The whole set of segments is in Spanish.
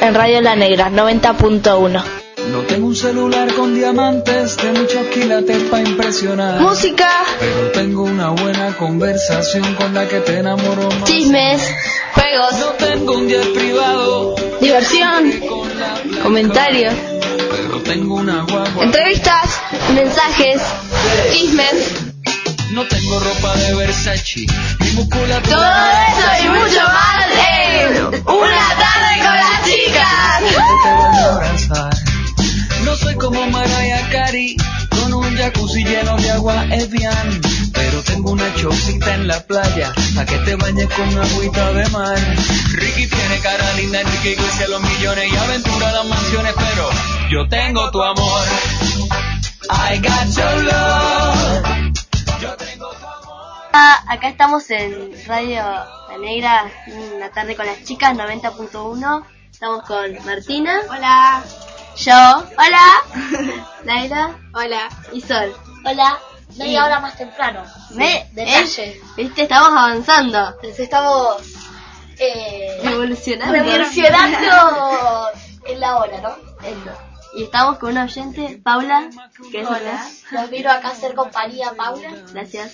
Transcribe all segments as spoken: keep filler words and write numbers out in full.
en Radio La Negra, noventa punto uno. No tengo un celular con diamantes de muchos quilates para impresionar. Música, pero tengo una buena conversación con la que te enamoro más. chismes, juegos. No tengo un jet privado, diversión, comentarios, pero tengo una guagua. Entrevistas, mensajes, chismes. No tengo ropa de Versace, ni musculatura. Todo eso y mucho más en Una Tarde con las Chicas. Te voy a abrazar. No soy como Mariah Carey, con un jacuzzi lleno de agua Evian, pero tengo una chocita en la playa, pa' que te bañes con agüita de mar. Ricky tiene cara linda, Enrique Iglesias los millones y aventura las mansiones, pero yo tengo tu amor. I got your love. Yo tengo tu amor. Ah, acá estamos en Radio La Negra, Una Tarde con las Chicas, noventa punto uno. Estamos con Martina. Hola. Yo. Hola. Laila. Hola. Y Sol. Hola. Y- Media hora más temprano. Me, Detalle. ¿eh? Viste, estamos avanzando. Entonces estamos eh, Revolucionando. revolucionando en la hora, ¿no? Eso. Y estamos con una oyente, Paula. ¿Qué es Hola. Los vino acá a hacer compañía, Paula. Gracias.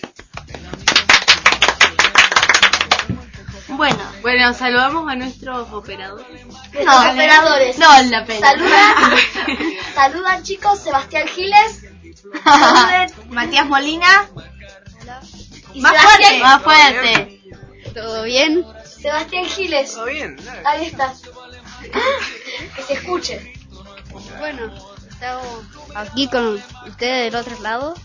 Bueno, Bueno, saludamos a nuestros operadores. Nuestros operadores. no vale la pena. Saludan, saludan chicos, Sebastián Giles. Saluden. Matías Molina. Y Más Sebastián, fuerte, más fuerte. ¿Todo bien? Sebastián Giles. Todo bien. Ahí está. Que se escuche. Bueno, estamos aquí con ustedes del otro lado.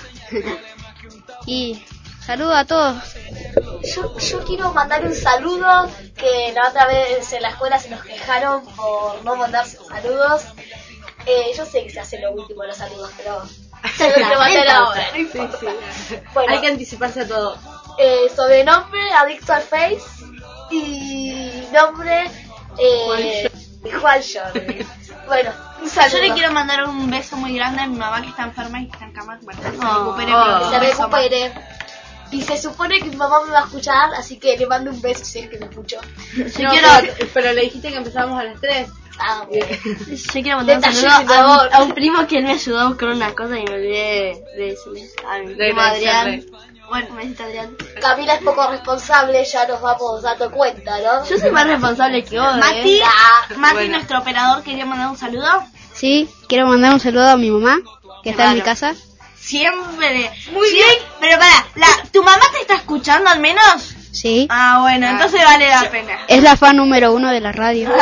Y saludo a todos. Yo, yo quiero mandar un saludo, que la otra vez en la escuela se nos quejaron por no mandar saludos. Eh, yo sé que se hace lo último los saludos, pero se lo quiero mandar ahora, no importa. Bueno, Hay que anticiparse a todo. eh, sobrenombre, adicto al Face, y nombre, eh, Juan Jordi. Bueno, un saludo. Yo le quiero mandar un beso muy grande a mi mamá que está enferma y que está en cama. Bueno, que se Oh, recupere. oh. pero Que un se beso más. recupere. Y se supone que mi mamá me va a escuchar, así que le mando un beso si es que me escuchó. Yo No, quiero, pero, pero le dijiste que empezábamos a las tres. Ah, bueno. yo quiero mandar un Detalle, saludo por a, favor. un- a un primo que él me ayudó a buscar una cosa y me olvidé de decirle a mi De primo Adrián. agradecerle. Bueno, me dice Adrián. Camila es poco responsable, ya nos vamos dando cuenta, ¿no? Yo soy más responsable que vos, Mati, ¿eh? Ah, Mati, bueno. nuestro operador, quería mandar un saludo. Sí, quiero mandar un saludo a mi mamá, que está en mi Claro. casa. Siempre. Muy bien. Pero para, la, ¿tu mamá te está escuchando al menos? Sí, Ah, bueno, entonces vale la pena. es la fan número uno de la radio.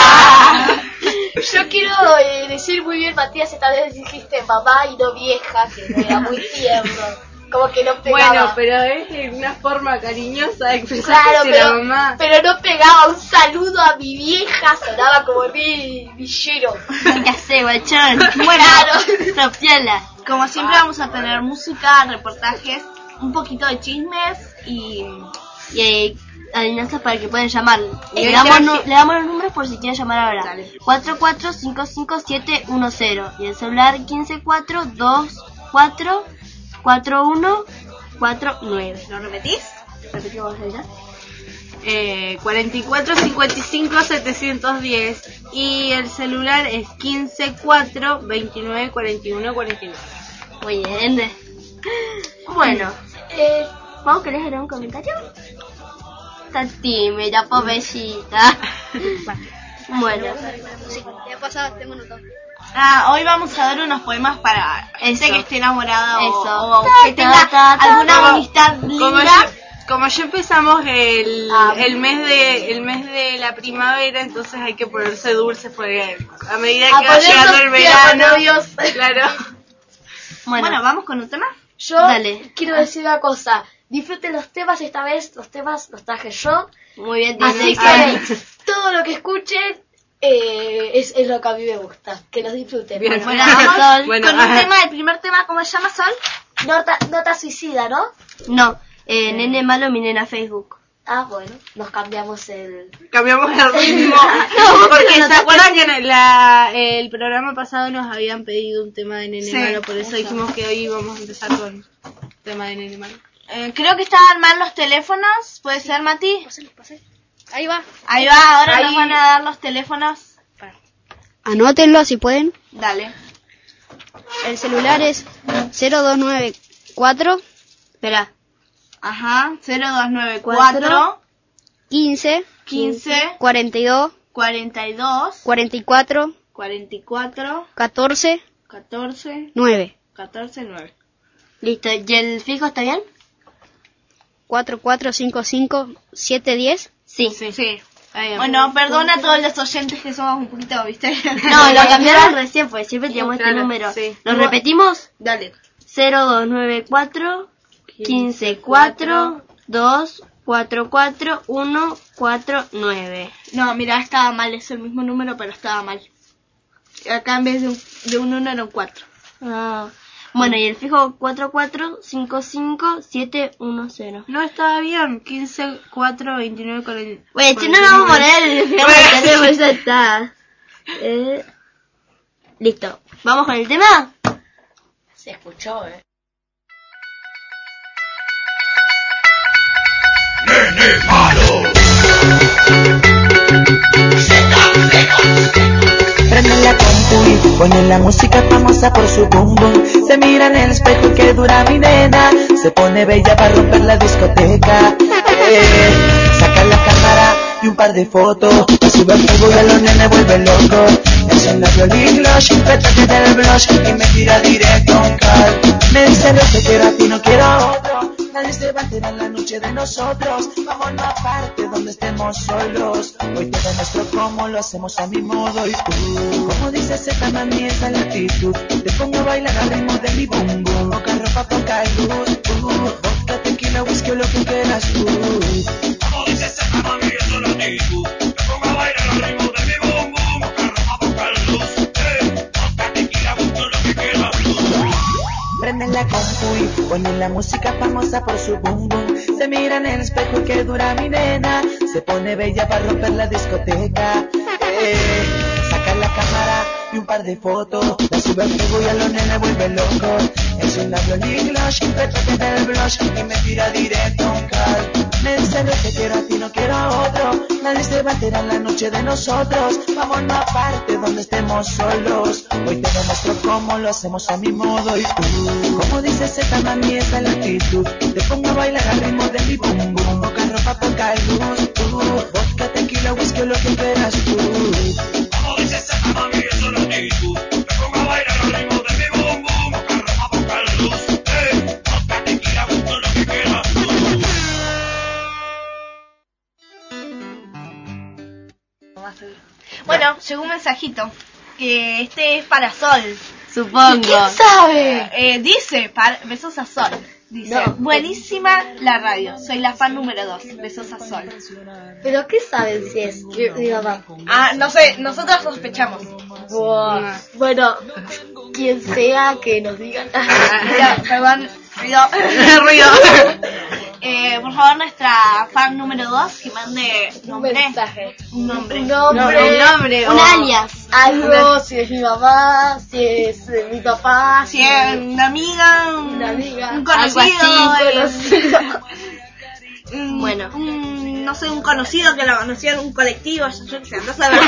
yo quiero eh, decir muy bien, Matías, esta vez dijiste mamá y no vieja, que no era muy tierno, como que no pegaba. Bueno, pero es una forma cariñosa de expresar Claro, que pero, la mamá. pero no pegaba. Un saludo a mi vieja, sonaba como mi villero. ¿Qué hace, guachón? Bueno, Claro. Sopiola. como siempre vamos a tener música, reportajes, un poquito de chismes y... Y eh, adivinanzas para que puedan llamar. Y Le hoy damos, te- nu- le damos los números por si quieren llamar ahora. Dale. cuatro cuatro cinco cinco siete uno cero. Y el celular quince cuatro dos cuatro cuatro uno cuatro nueve. ¿Lo repetís? Repetimos allá. Eh, cuarenta y cuatro cincuenta y cinco setecientos diez y el celular es quince cuatro veintinueve cuarenta y uno cuarenta y nueve. Muy bien. Bueno, Eh, ¿vos querés leer un comentario? Está tímida, pobrecita. Bueno, Ya pasado, tengo notado. Ah, hoy vamos a dar unos poemas para Eso. gente que esté enamorada o, Eso. o que Ta, tenga ta, ta, alguna ta. amistad Como linda. ya, como ya empezamos el, Ah. el mes de el mes de la primavera, entonces hay que ponerse dulce porque a medida A que va ponernos llegando el tiernos, verano, Dios. claro. bueno, Bueno, vamos con un tema. Yo Dale. quiero decir una cosa. Disfruten los temas, esta vez los temas los traje yo. muy bien. Así dice que Cari. todo lo que escuchen eh, es, es lo que a mí me gusta. Que los disfruten. Bien. Bueno, vamos Sol. Bueno, con un ajá. tema, el primer tema, ¿cómo se llama, Sol? Nota, nota suicida, ¿no? No, eh, nene malo, mi nena Facebook. Ah, bueno, nos cambiamos el... Cambiamos el ritmo. porque se acuerdan que en la, el programa pasado nos habían pedido un tema de Nene Sí, Malo, por eso eso. dijimos que hoy vamos a empezar con el tema de Nene Malo. Eh, creo que estaban mal los teléfonos, ¿puede ser, Mati? Ahí va. Ahí va, ahora Ahí. nos van a dar los teléfonos. Anótenlo si pueden. Dale. El celular es cero dos nueve cuatro. Espera. Ajá. cero dos nueve cuatro quince. quince cuarenta y dos. cuarenta y dos cuarenta y cuatro. cuarenta y cuatro catorce. catorce nueve. catorce nueve. Listo. ¿Y el fijo está bien? cuatro cuatro cinco cinco siete diez. Sí. Sí. sí. Bueno, perdona a todos los oyentes que somos un poquito, ¿viste? No, lo cambiaron recién, pues siempre teníamos Claro, este número. sí. ¿Lo repetimos? Dale. cero dos nueve cuatro quince cuatro dos cuatro cuatro uno cuatro nueve. No, mira, estaba mal, es el mismo número, pero estaba mal. Acá en vez de un, de un uno era un cuatro. Ah. Bueno, y el fijo cuatro cuatro cinco cinco siete uno cero. No, estaba bien. quince, cuatro, veintinueve, cuarenta. Bueno, si no lo vamos a poner el fijo del teléfono, ya está. Eh, listo. ¿Vamos con el tema? Se escuchó, eh. Prenden la compu y ponen la música famosa por su boom boom. Se mira en el espejo que dura mi nena. Se pone bella para romper la discoteca. Eh, saca la cámara y un par de fotos. La sube al Facebook y a los nenes vuelve loco. Enciende violín gloss, retoque del blush y me tira directo a un call. Me dice lo que quiero a ti, no quiero a otro. Nadie se va a enterar la noche de nosotros. Vámonos aparte donde estemos solos. Hoy todo nuestro como lo hacemos a mi modo. Y tú, como dices esta mami, esa la actitud. Te pongo a bailar al ritmo de mi boom boom. Poca ropa, poca luz. Uh, vodka, tequila, whisky o lo que quieras tú. Como dices esta mami, esa es la actitud. Te pongo a bailar al ritmo de mi boom boom. Poca ropa, poca luz. Eh, vodka, tequila, whisky o lo que quieras tú. Prenden la compu y ponen la música famosa por su boom boom. Se mira en el espejo que dura mi nena. Se pone bella para romper la discoteca. Eh, saca la cámara y un par de fotos. La sube al Facebook y a los nenes vuelve locos. Es un violín gloss, retoque del blush y me tira directo a un call. Me dice lo que quiero a ti, no quiero a otro. Nadie se va a enterar la noche de nosotros. Vámonos aparte donde estemos solos. Hoy te demuestro cómo lo hacemos a mi modo. Y tú, como dices esta mami, esa es la actitud. Te pongo a bailar al ritmo de mi boom boom. Poca ropa, poca luz. Tú, vodka, tequila, whisky o lo que quieras tú. Como dices esta mami, esa es la actitud. Te pongo a bailar al ritmo de mi boom boom. Poca ropa, poca luz. Eh, vodka, tequila, whisky o lo que quieras tú. Bueno, llegó un mensajito. Que este es para Sol. Supongo. ¿Quién sabe? Eh, dice, para, besos a Sol. Dice, No. buenísima la radio. Soy la fan número dos. Besos a Sol. ¿Pero qué saben si es mi mi mamá? Ah, no sé, nosotros sospechamos. Buah. Bueno, quien sea que nos diga. Ah, perdón, ruido. ruido. Eh, por favor, nuestra fan número dos que mande Un nombre. mensaje. Un nombre. Un nombre. Un nombre. Un o- alias. Algo, si es mi mamá, si es eh, mi papá, Si es una amiga, un, Una amiga. un conocido. Algo así, eh, un- Bueno. un- no sé, un conocido que la conoció en un colectivo. Yo, yo qué sé, no saber.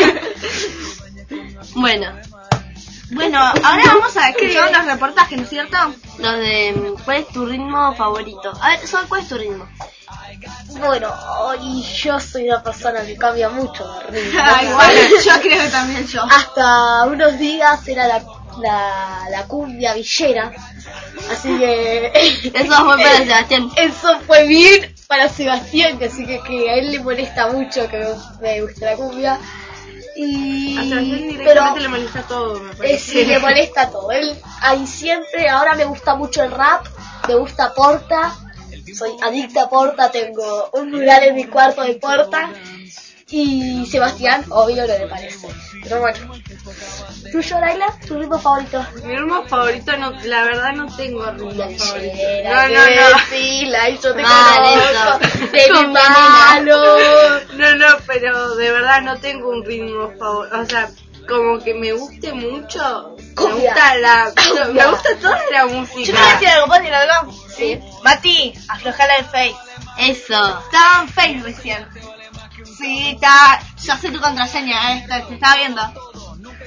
Bueno, Bueno, ahora vamos a escuchar unos reportajes, ¿no es cierto? los de ¿cuál es tu ritmo favorito? A ver, Sol, ¿cuál es tu ritmo? Bueno, y yo soy una persona que cambia mucho de ritmo. Ah, igual, yo creo que también yo. Hasta unos días era la, la, la cumbia villera. Así que Eso fue para Sebastián. eso fue bien para Sebastián, que así que, que a él le molesta mucho que me, me guste la cumbia. Y A Sebastián pero directamente le molesta todo, me eh, parece. sí, le molesta todo. Él ahí siempre, ahora me gusta mucho el rap, me gusta Porta, soy adicta a Porta, tengo un mural en mi cuarto de Porta. Y Sebastián, obvio, no le parece. Pero bueno. ¿Tuyo, Laila? ¿Tu ritmo favorito? Mi ritmo favorito, no, la verdad no tengo ritmo favorito. Villera, No, no, no. sí, Laila, yo te Mal, conozco. eso. De mi Con malo. No, no, pero de verdad no tengo un ritmo favorito. O sea, como que me guste mucho. Me Cumbia. gusta la. Me Cumbia. gusta toda la Yo música. te voy a decir algo, ¿puedo decir algo? Sí. Mati, aflojala el face. Eso. Estaba en face recién. Sí, está. Ya sé tu contraseña, eh, te, te estaba viendo.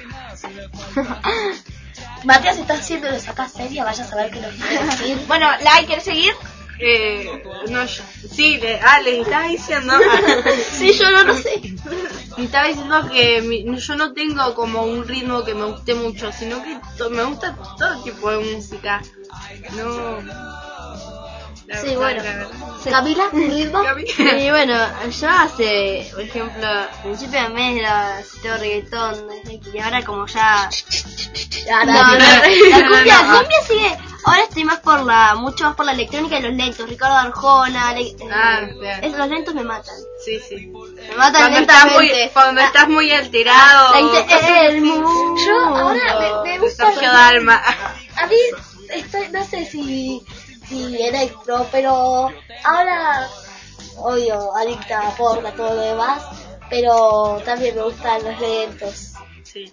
Matías, si estás haciendo lo sacás seria, vaya a saber qué nos quiere decir. Bueno, ¿la quieres seguir? Eh, no, yo, sí, le, ah, les estaba diciendo. Sí, yo no lo sé. Me estaba diciendo que mi, yo no tengo como un ritmo que me guste mucho, sino que to, me gusta todo tipo de música. No. La, Sí, la, bueno. la, la, Camila, ¿un ritmo? Y bueno, yo hace, por ejemplo, al principio de mes era todo reggaetón, y ahora como ya... Ya, No, no, no, no. la cumbia, no. cumbia sigue, ahora estoy más por la, mucho más por la electrónica y los lentos, Ricardo Arjona, le- Ah, eh, bien. es- los lentos me matan, Sí, sí. me matan Cuando estás muy, lentamente. cuando Ah, estás muy alterado. la inte- el mundo. Yo ahora me, me gusta... Sergio Dalma. A mí, estoy, no sé si, si electro, pero ahora, obvio, adicta a porra, todo lo demás, pero también me gustan los lentos. Sí.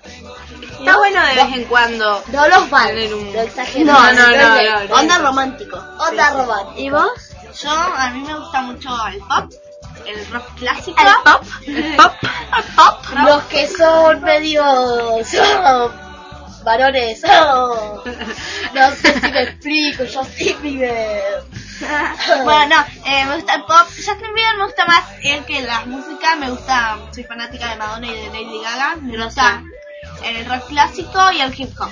Está bueno de vez en cuando. No los vals, Tener un- lo exagero. No, no, no, los no, lentos. no. Onda romántico. Onda romántica. ¿Y vos? Yo, a mí me gusta mucho el pop, el rock clásico. El pop. El pop. El pop. rock. Los que son medios oh, varones, oh, no sé si me explico, Justin Bieber. Bueno, no, eh, me gusta el pop. Justin Bieber me gusta más él que la música. Me gusta, soy fanática de Madonna y de Lady Gaga. Me gusta el rock clásico y el hip hop.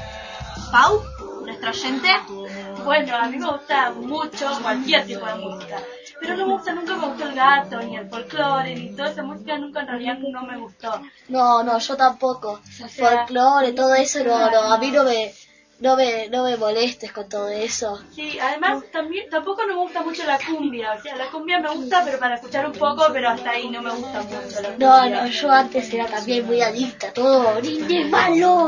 Pau, nuestro oyente. Bueno, a mí me gusta mucho cualquier tipo de música, pero no me gusta, nunca me gustó el gato, ni el folclore, ni toda esa música, nunca en realidad no me gustó. No, no, yo tampoco. O sea, Folclore, todo eso, no, no, a mí no me, no me, no me molestes con todo eso. Sí, además también tampoco no me gusta mucho la cumbia, o sea, la cumbia me gusta, pero para escuchar un poco, pero hasta ahí no me gusta mucho la No, cumbia. no, yo antes era también muy adicta a todo, niña malo.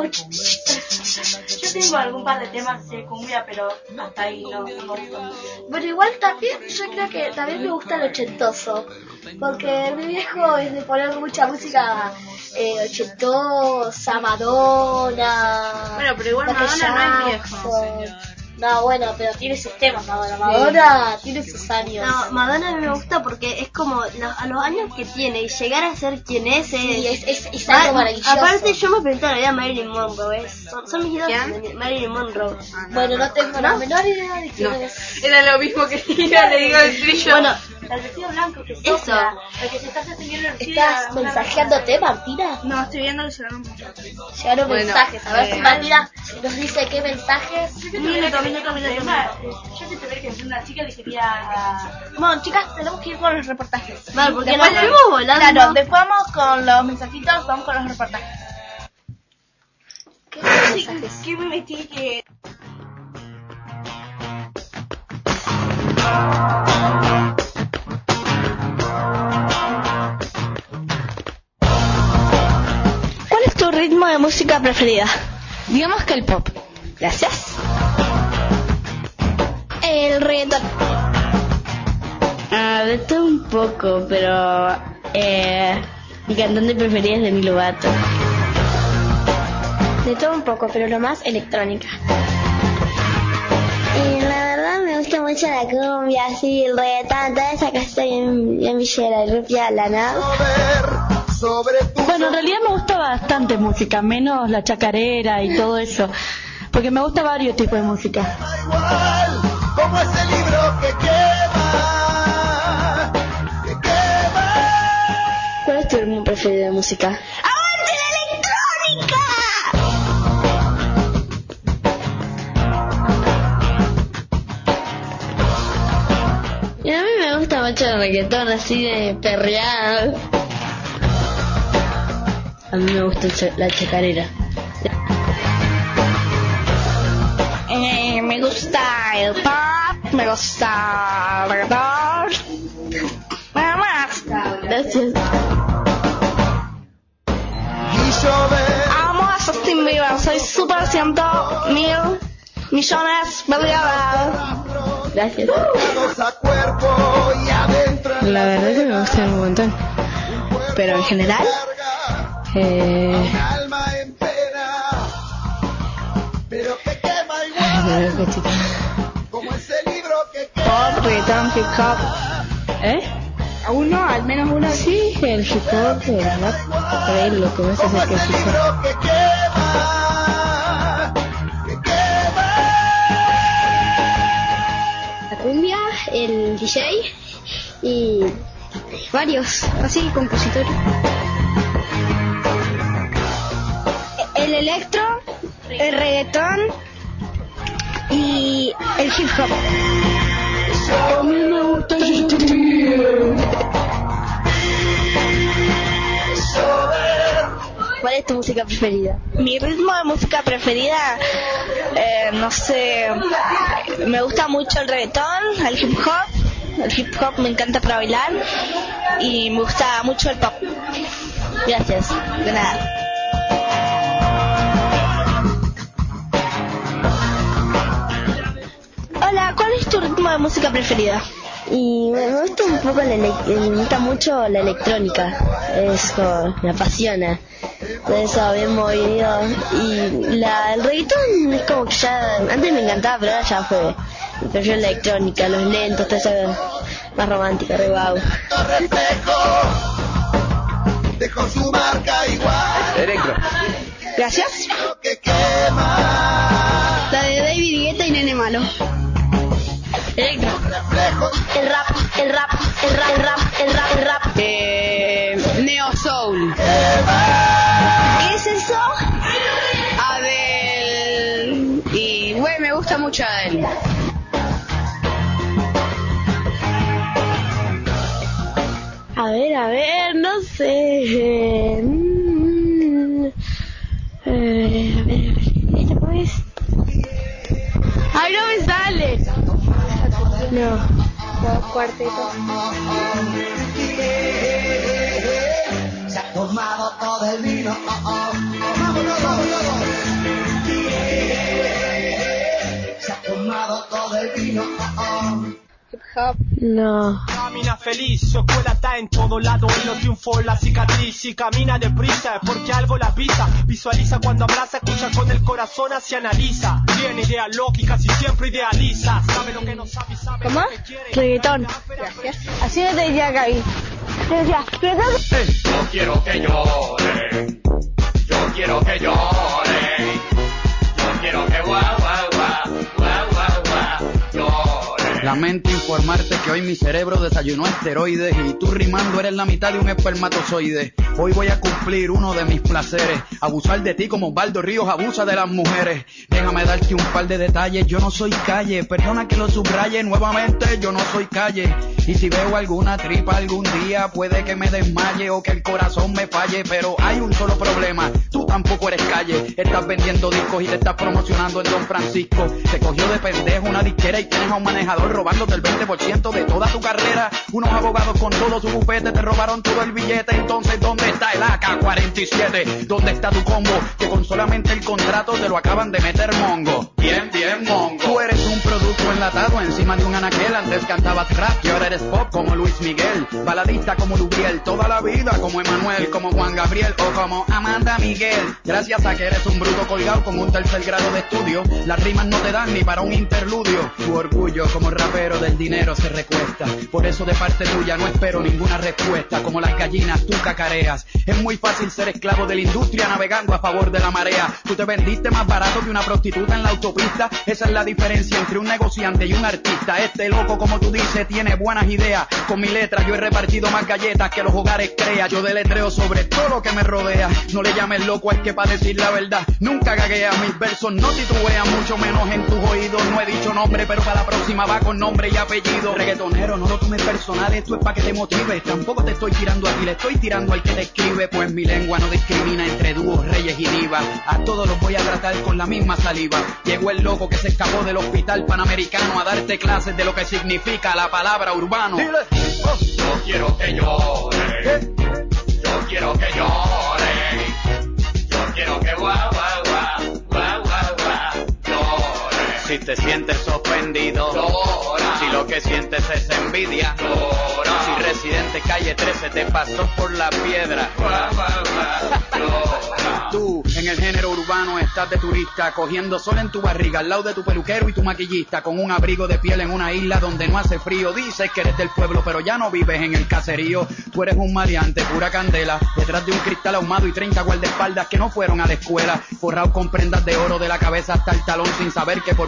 Yo tengo algún par de temas de cumbia, pero hasta ahí no, no me gusta mucho. Bueno, igual también, yo creo que también me gusta el ochentoso, porque mi viejo es de poner mucha música eh, ochentosa, Madonna. Bueno, pero igual Michael Madonna no es Jackson. viejo. No, bueno, pero tiene sus temas Madonna. Madonna tiene sus años. No, Madonna a mí me gusta porque es como los- a los años que tiene y llegar a ser quien es Sí, es... es, es, es algo Ma- maravilloso. Aparte yo me pregunto la vida de Marilyn Monroe, es- son, son mis ídolos ¿Quién? de Marilyn Monroe. Bueno, no tengo la ¿No? menor idea de quién No, es. era lo mismo que diga, le digo el trillo. Bueno, El vestido blanco que Eso. sopla, el que se está sosteniendo el vestido. ¿Estás una- mensajeándote, Martina? No, estoy viendo que llegaron muchos. Llegaron Bueno, mensajes. A ver eh, si Martina nos dice qué mensajes. Yo siento que- Minuto, minuto, minuto, Además, Yo siento ver que una chica le quería a... Bueno, chicas, tenemos que ir con los reportajes. vale, porque Después nos de- fuimos volando. Claro, después vamos con los mensajitos, vamos con los reportajes. ¿Qué mensajes? ¿Qué me metí que...? ¿Cuál es tu ritmo de música preferida? Digamos que el pop. Gracias. El reggaetón. Ah, de todo un poco, pero eh, mi cantante preferida es Demi Lovato. De todo un poco, pero lo más electrónica. Y la verdad me gusta mucho la cumbia, así, el reggaetón, toda esa que está bien, bien villera y rupiala, ¿no? Bueno, en realidad me gusta bastante música, menos la chacarera y todo eso, porque me gusta varios tipos de música. Como ese libro que quema, que quema. ¿Cuál es tu ritmo preferido de música? ¡Aguante la electrónica! Y a mí me gusta mucho el reggaetón, así de perrear. A mí me gusta el cha- la chacarera. Eh, me gusta el pop, me gusta el reggaetón. Nada más. Gracias. Amo a Justin Bieber, soy super ciento mil millones billones. Gracias. La verdad es que me gusta un montón. Pero en general, Eh... Ay, me veo cochita. pop, reggaetón, hip hop. ¿Eh? ¿A uno? ¿Al menos uno? Sí, el hip hop, el rap, por ahí lo que más hace que es hip hop. D J y varios, así, compositores. El electro, el reggaetón y el hip hop. A mí me gusta sentir. ¿Cuál es tu música preferida? Mi ritmo de música preferida, eh, no sé, me gusta mucho el reggaetón, el hip hop. El hip hop me encanta para bailar y me gusta mucho el pop. Gracias. De nada. Hola, ¿cuál es tu ritmo de música preferida? Y me, me gusta un poco la ele- me gusta mucho la electrónica, eso me apasiona, de eso bien movido. Y la, el reggaetón es como que ya, antes me encantaba, pero ahora ya fue, prefiero la electrónica, los lentos, todo eso más romántico, re guau. Dejó su marca igual. Electro. Gracias. La de David Guetta y Nene Malo. Electro. El rap, el rap, el rap, el rap, el rap, el rap. Eh, Neo Soul. ¿Qué es eso? Adele. Y güey, me gusta mucho Adele. A ver, a ver, no sé. Mm, eh, a ver, a ver. ¿Esta cómo es? ¡Ay, no me sale! No. No, cuarteto. Se ha tomado todo el vino. Oh, oh. Vamos, vamos, vamos. Se ha tomado todo el vino. Oh, oh. Hip hop. No. Camina feliz, su escuela está en todo lado y no triunfó la cicatriz. Y camina deprisa porque algo la pisa. Visualiza cuando abraza, escucha con el corazón, así analiza. Tiene ideas lógicas y siempre idealiza. Sabe lo que no sabe y sabe ¿Cómo? lo que quiere. Reggaetón. Gracias. Así me te diría Gaby. Te decía, reggaetón. Yo quiero que llore, yo quiero que llore, yo quiero que guau, guau, guau, guau, guau, guau, llore. Lamento informarte que hoy mi cerebro desayunó esteroides y tú rimando eres la mitad de un espermatozoide. Hoy voy a cumplir uno de mis placeres, abusar de ti como Osvaldo Ríos abusa de las mujeres. Déjame darte un par de detalles, yo no soy calle, perdona que lo subraye nuevamente, yo no soy calle. Y si veo alguna tripa algún día, puede que me desmaye o que el corazón me falle, pero hay un solo problema, tú tampoco eres calle. Estás vendiendo discos y te estás promocionando en Don Francisco. Te cogió de pendejo una disquera y tienes a un manejador robándote el veinte por ciento de toda tu carrera. Unos abogados con todo su bufete te robaron todo el billete. Entonces, ¿dónde está el A K cuarenta y siete? ¿Dónde está tu combo? Que con solamente el contrato te lo acaban de meter mongo. Bien, bien, mongo. Tú eres un producto enlatado encima de un anaquel. Antes cantabas rap y ahora eres pop como Luis Miguel. Baladista como Lubriel, toda la vida como Emanuel, como Juan Gabriel o como Amanda Miguel. Gracias a que eres un bruto colgado con un tercer grado de estudio, las rimas no te dan ni para un interludio. Tu orgullo como rapero del dinero se recuesta. Por eso de parte tuya no espero ninguna respuesta. Como las gallinas tú cacareas. Es muy fácil ser esclavo de la industria navegando a favor de la marea. Tú te vendiste más barato que una prostituta en la autopista. Esa es la diferencia entre un negociante y un artista. Este loco, como tú dices, tiene buenas ideas. Con mi letra yo he repartido más galletas que los hogares crea. Yo deletreo sobre todo lo que me rodea. No le llames loco al que para decir la verdad nunca gaguea. Mis versos no titubean, mucho menos en tus oídos. No he dicho nombre, pero para la próxima va con nombre y apellido. Reggaetonero, no lo tomes personal, esto es para que te motive. Tampoco te estoy tirando a ti, le estoy tirando al que te escribe. Pues mi lengua no discrimina entre dúos, reyes y divas. A todos los voy a tratar con la misma saliva. Llegó el loco que se escapó del hospital panamericano a darte clases de lo que significa la palabra urbano. Dile. Oh. Yo quiero que llore, yo quiero que llore, yo quiero que guau, guau, guau, guau, guau, guau, llore. Si te sientes ofendido, llora. Si lo que sientes es envidia, llora. Si Residente Calle trece te pasó por la piedra, guau, guau, guau, llora. Tú en el género urbano estás de turista, cogiendo sol en tu barriga al lado de tu peluquero y tu maquillista, con un abrigo de piel en una isla donde no hace frío. Dices que eres del pueblo pero ya no vives en el caserío. Tú eres un maleante, pura candela, detrás de un cristal ahumado y treinta guardaespaldas que no fueron a la escuela, forrado con prendas de oro de la cabeza hasta el talón, sin saber que por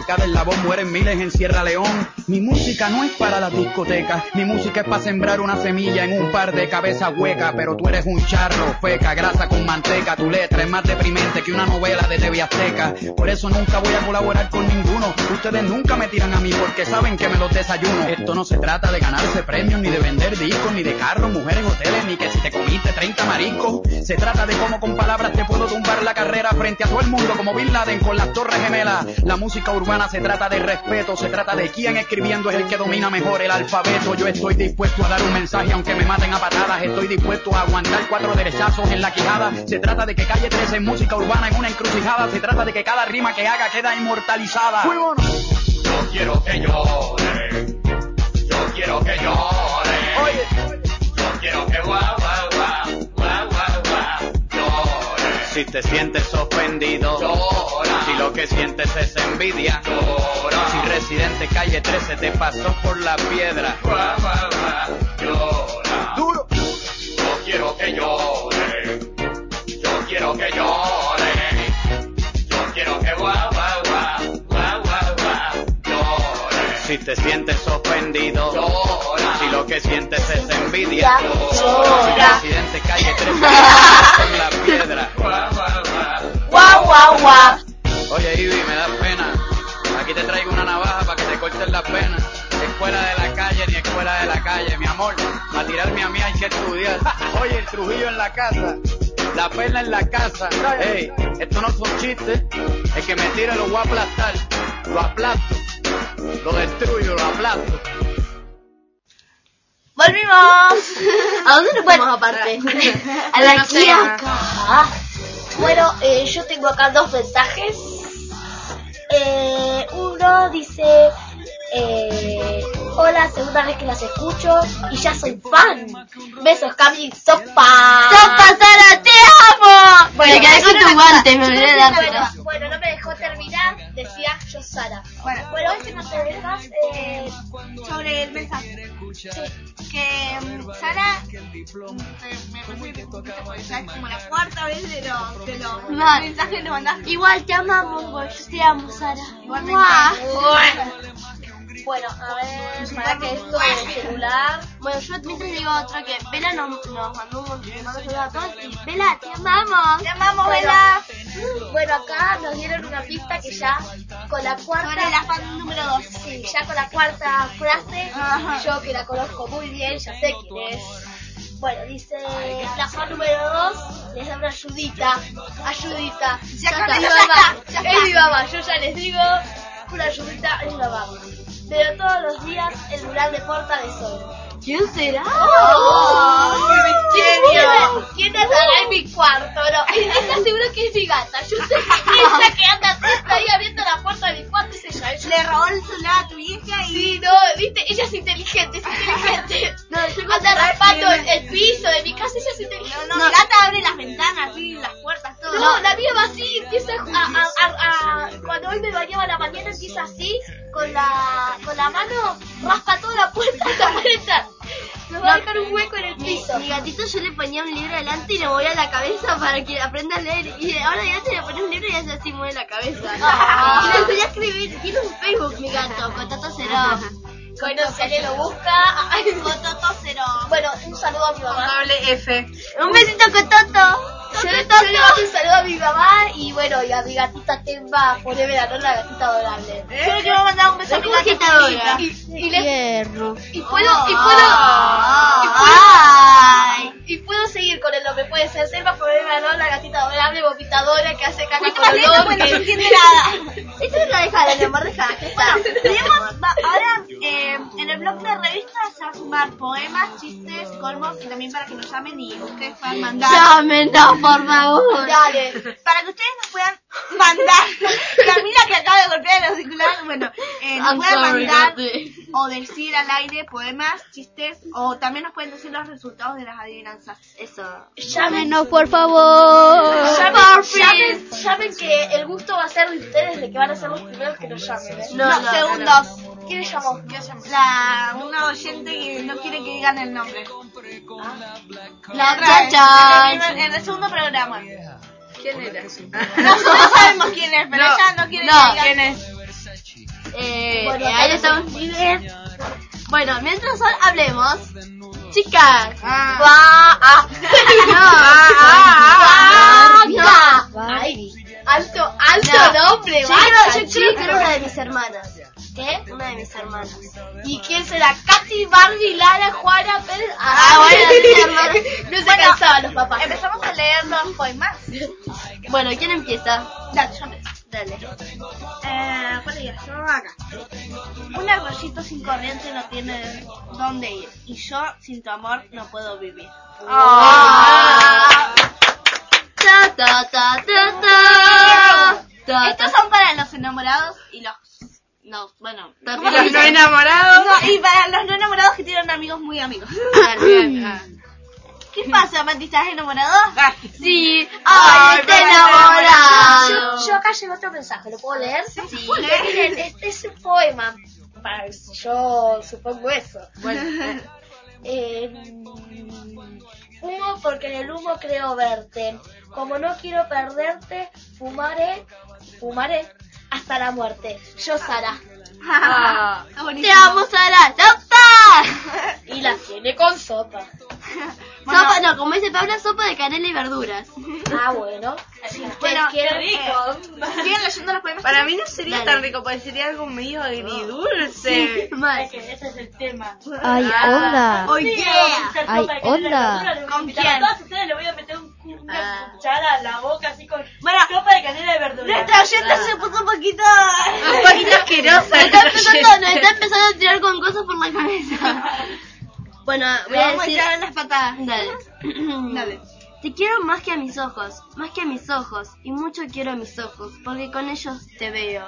cada eslabón mueren miles en Sierra León. Mi música no es para las discotecas, mi música es para sembrar una semilla en un par de cabezas huecas. Pero tú eres un charro, feca, grasa con manteca. Tu letra es más deprimente que una novela de T V Azteca. Por eso nunca voy a colaborar con ninguno. Ustedes nunca me tiran a mí porque saben que me los desayuno. Esto no se trata de ganarse premios, ni de vender discos, ni de carros, mujeres, hoteles, ni que si te comiste treinta mariscos. Se trata de cómo con palabras te puedo tumbar la carrera frente a todo el mundo como Bin Laden con las Torres Gemelas. La música urbana se trata de respeto, se trata de quién escribiendo es el que domina mejor el alfabeto. Yo estoy dispuesto a dar un mensaje aunque me maten a patadas. Estoy dispuesto a aguantar cuatro derechazos en la quijada. Se trata de que Calle trece en música urbana en una encrucijada. Se trata de que cada rima que haga queda inmortalizada. Muy bueno. Yo quiero que llore, yo quiero que llore. Oye, yo quiero que guau, guau, guau, guau, guau, guau, llore. Si te sientes ofendido, llora. Si lo que sientes es envidia, llora. Si Residente Calle trece te pasó por la piedra, guau, guau, guau, llora. Duro. Yo quiero que llore, yo quiero que llore. Yo quiero que guau, guau, guau, guau, guau, guau, llore. Si te sientes ofendido, llora. Si lo que sientes es envidia, llora. Si Residente Calle trece te pasó por la piedra, guau, guau, guau, guau, guau, guau. Oye, Ivy, me da pena. Aquí te traigo una navaja para que te cortes las penas. Escuela de la calle ni escuela de la calle, mi amor. Para tirarme a mí hay que estudiar. Oye, el Trujillo en la casa, la perla en la casa. Ey, esto no son chistes. El que me tire lo voy a aplastar. Lo aplasto, lo destruyo, lo aplasto. ¡Volvimos! ¿A dónde nos vamos aparte? A la quiaca. Ah, bueno, eh, yo tengo acá dos mensajes. Eh, uno dice, eh, hola, segunda vez que las escucho y ya soy fan. Besos, Cami, sopa. ¡Sopa, Sara, te amo! Bueno, me quedé con tu guante, me olvidé de darte. Bueno, bueno, no me dejó terminar, decía yo Sara. Bueno, bueno, hoy que nos dejas eh, sobre el mensaje. Sí. Que um, Sara mm, me parece que ya es como la cuarta vez de los de los Vale. mensajes que nos mandaste. Igual te amamos, vos. Yo te amo, Sara. Igualmente. Bueno. Bueno, a ver, para que esto del celular. Bueno, yo mientras digo otra que Vela nos, nos mandó un nos mandó saludos a todos y Vela, te amamos. Te amamos, Bueno, Vela. Bueno, acá nos dieron una pista que ya con la cuarta. Sobre la fan número dos. Sí, ya con la cuarta frase, Ajá. yo que la conozco muy bien, ya sé quién es. Bueno, dice la fan número dos, les da una ayudita, ayudita. Ya está, está, es mi ya mamá, está, ya es está. mi mamá, yo ya les digo, una ayudita es mi mamá. Veo todos los días el mural de Porta de Sol. ¿Quién será? ¡Oh! ¡Qué misterio! ¿Quién estará en mi cuarto? No, está seguro que es mi gata. Yo sé que esa que anda siempre ahí abriendo la puerta de mi cuarto es ella. ella. Le robó el celular a tu hija y... Sí, no, viste, ella es inteligente, es inteligente. No, yo anda raspando el, el piso de mi casa, ella es inteligente. No, no, mi gata abre las ventanas, así, las puertas, todo. No, la mía va así, empieza a, a, a, a... Cuando hoy me bañaba a la mañana empieza así, con la, con la mano, raspa toda la puerta hasta poder entrar. Me va a dejar un hueco en el Mi, piso. mi gatito yo le ponía un libro delante y le movía la cabeza para que aprenda a leer. Y ahora mi gato le pone un libro y hace así, mueve la cabeza. Ah. Y le enseñé a escribir. Tiene un Facebook mi gato, con Tato Cero. Bueno, si alguien lo busca. Cototo cero. Bueno, un saludo a mi mamá. Doble F. Un besito con Toto. Yo, yo le mando un saludo a mi mamá y bueno, y a mi gatita Temba, poneme la no, la gatita adorable. Yo le quiero mandar un beso a mi gatita. Y, y, le, Tierno. y puedo, y puedo, y puedo, Ay. y puedo seguir con el nombre. Puede ser Selva, poneme la no, la gatita adorable, vomitadora, que hace caca Fuiste con más lento olor. porque no se que- entiende nada. Esto es la dejada, mi amor, dejada. Bueno, tenemos, va- ahora eh, en el blog de revistas se va a sumar poemas, chistes, colmos y también para que nos llamen y ustedes puedan mandar. Llámenos, por favor. Dale. Para que ustedes nos puedan mandar. Camila que acaba de golpear el auricular, bueno, eh, nos I'm puedan sorry, mandar Gati. o decir al aire poemas, chistes o también nos pueden decir los resultados de las adivinanzas. Eso. Llámenos, por favor. Llamen, llamen, llamen que el gusto va a ser de ustedes, de que van a ser los primeros que nos llamen. ¿eh? No, no, segundos. ¿Quién les llamó? La, una oyente que no quiere que digan el nombre. La otra vez, chacha. en el, en el segundo programa. ¿Quién era? Nosotros sabemos quién es, pero No, ella no quiere no, que digan. ¿quién es? Eh, Bueno, eh, ahí acá estamos libres. Bueno, mientras hablemos, chicas. Ah. Va, ah. No, Basta. no. Ay, alto, alto No. nombre, Yo basta, creo, yo creo que chicos. era una de mis hermanas. ¿Qué? Una de mis hermanas. ¿Y quién será? Katy, Barbie, Lara, Juana, Pérez. Ah, bueno, mi hermana. No se Bueno, cansaban los papás. Empezamos a leer los poemas. Bueno, ¿quién empieza? Dale, yo empiezo. Dale. Eh, ¿cuál era? Yo acá. Un arroyito sin corriente no tiene dónde ir. Y yo, sin tu amor, no puedo vivir. Ah. Ta, ta, ta, ta, ta. Ta, Estos ta. son para los enamorados y los... No, bueno. ¿Cómo Los dice? no enamorados. No, y para los no enamorados que tienen amigos muy amigos. Dale, bien. Ah. ¿Qué pasa, Mati? ¿Estás enamorado? Sí. Ay, Ay, estoy enamorado. Yo, yo acá llegó otro mensaje, ¿lo puedo leer? Sí. Porque miren, este es un poema. Para, yo supongo eso. Bueno, Eh, fumo porque en el humo creo verte. Como no quiero perderte, fumaré, fumaré hasta la muerte. Yo, Sara. ah. Está Te buenísimo. amo, Sara. ¡Sopa! Y la tiene con sopa. Sopa, no, como dice Paula, sopa de canela y verduras. Ah, bueno. Si ustedes Bueno, quieren, qué rico. ¿Siguen leyendo los poemas? Para mí no sería Dale. tan rico, porque sería algo medio agridulce. Mal. Es que ese es el tema. Ay, onda. Oh, yeah. Ay, onda. ¿Con quién? A todas ustedes le voy a meter un, una Ah. cuchara a la boca así con Bueno, sopa de canela de verduras. nuestra oyente se puso un poquito... Un poquito asquerosa. Nos está, empezando, nos está empezando a tirar con cosas por la cabeza. Bueno, voy Le a vamos a decir... echar en las patadas. Dale. Dale. Te quiero más que a mis ojos, más que a mis ojos, y mucho quiero a mis ojos, porque con ellos te veo.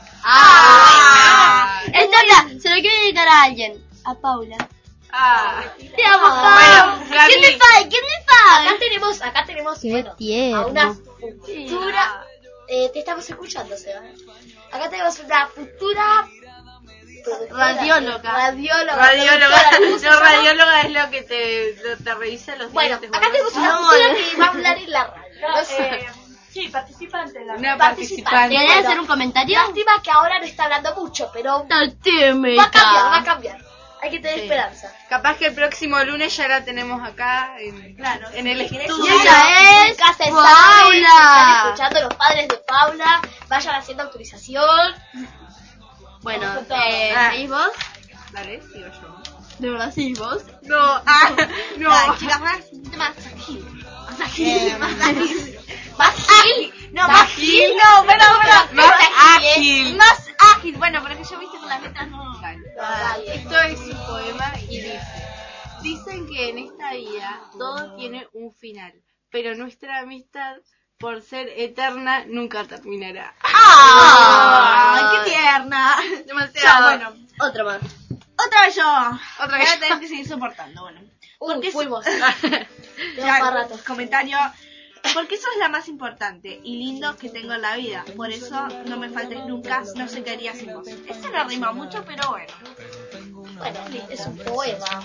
Ah. Esta la- se lo quiero dedicar a alguien, a Paula. Ah. Te amo, Ah. Paula. Bueno, Gaby. ¿Quién me paga? ¿Quién me paga? acá tenemos, acá tenemos, Qué bueno, a tierno. una futura, eh, te estamos escuchando, Seba. Acá tenemos una futura productora, Radióloga. Radióloga. Radióloga. productora, ¿cómo se No, llama? radióloga es lo que te, lo- te revisa los Bueno, dientes. acá tenemos una No, futura no. que va a hablar en la radio. No, No sé. eh, sí, participante. La Una Participante. participante. ¿Querés Bueno, hacer un comentario? Lástima que ahora no está hablando mucho, pero Tan va a cambiar, va a tímida. cambiar. Hay que tener Sí. esperanza. Capaz que el próximo lunes ya la tenemos acá en, Claro, en el si querés estudio. Y ella es Nunca se sabe, Paula. están escuchando los padres de Paula, vayan haciendo autorización. Bueno, Vamos con todo. eh, Ah. ¿seguís vos? Dale, sigo yo. ¿De verdad seguís vos? No, ah, no. Dale, chicas, más, más ágil. Más ágil. Más ágil. Más ágil. No, más ágil. No, bueno, bueno. Más ágil. Más ágil. Bueno, pero que yo viste que las letras no... Dale. Esto es un poema y dice: dicen que en esta vida todo tiene un final, pero nuestra amistad, por ser eterna, nunca terminará. ¡Ah! ¡Qué tierna! Demasiado. Ya, bueno, Otro más. otra vez yo. Otra Voy vez a yo. tener que seguir soportando, bueno. Uy, Porque fuimos. Ya, para rato. comentario. Porque eso es la más importante y lindo que tengo en la vida. Por eso no me faltes nunca, no sé qué haría sin vos. Eso no rima mucho, pero bueno. Bueno, es un poema.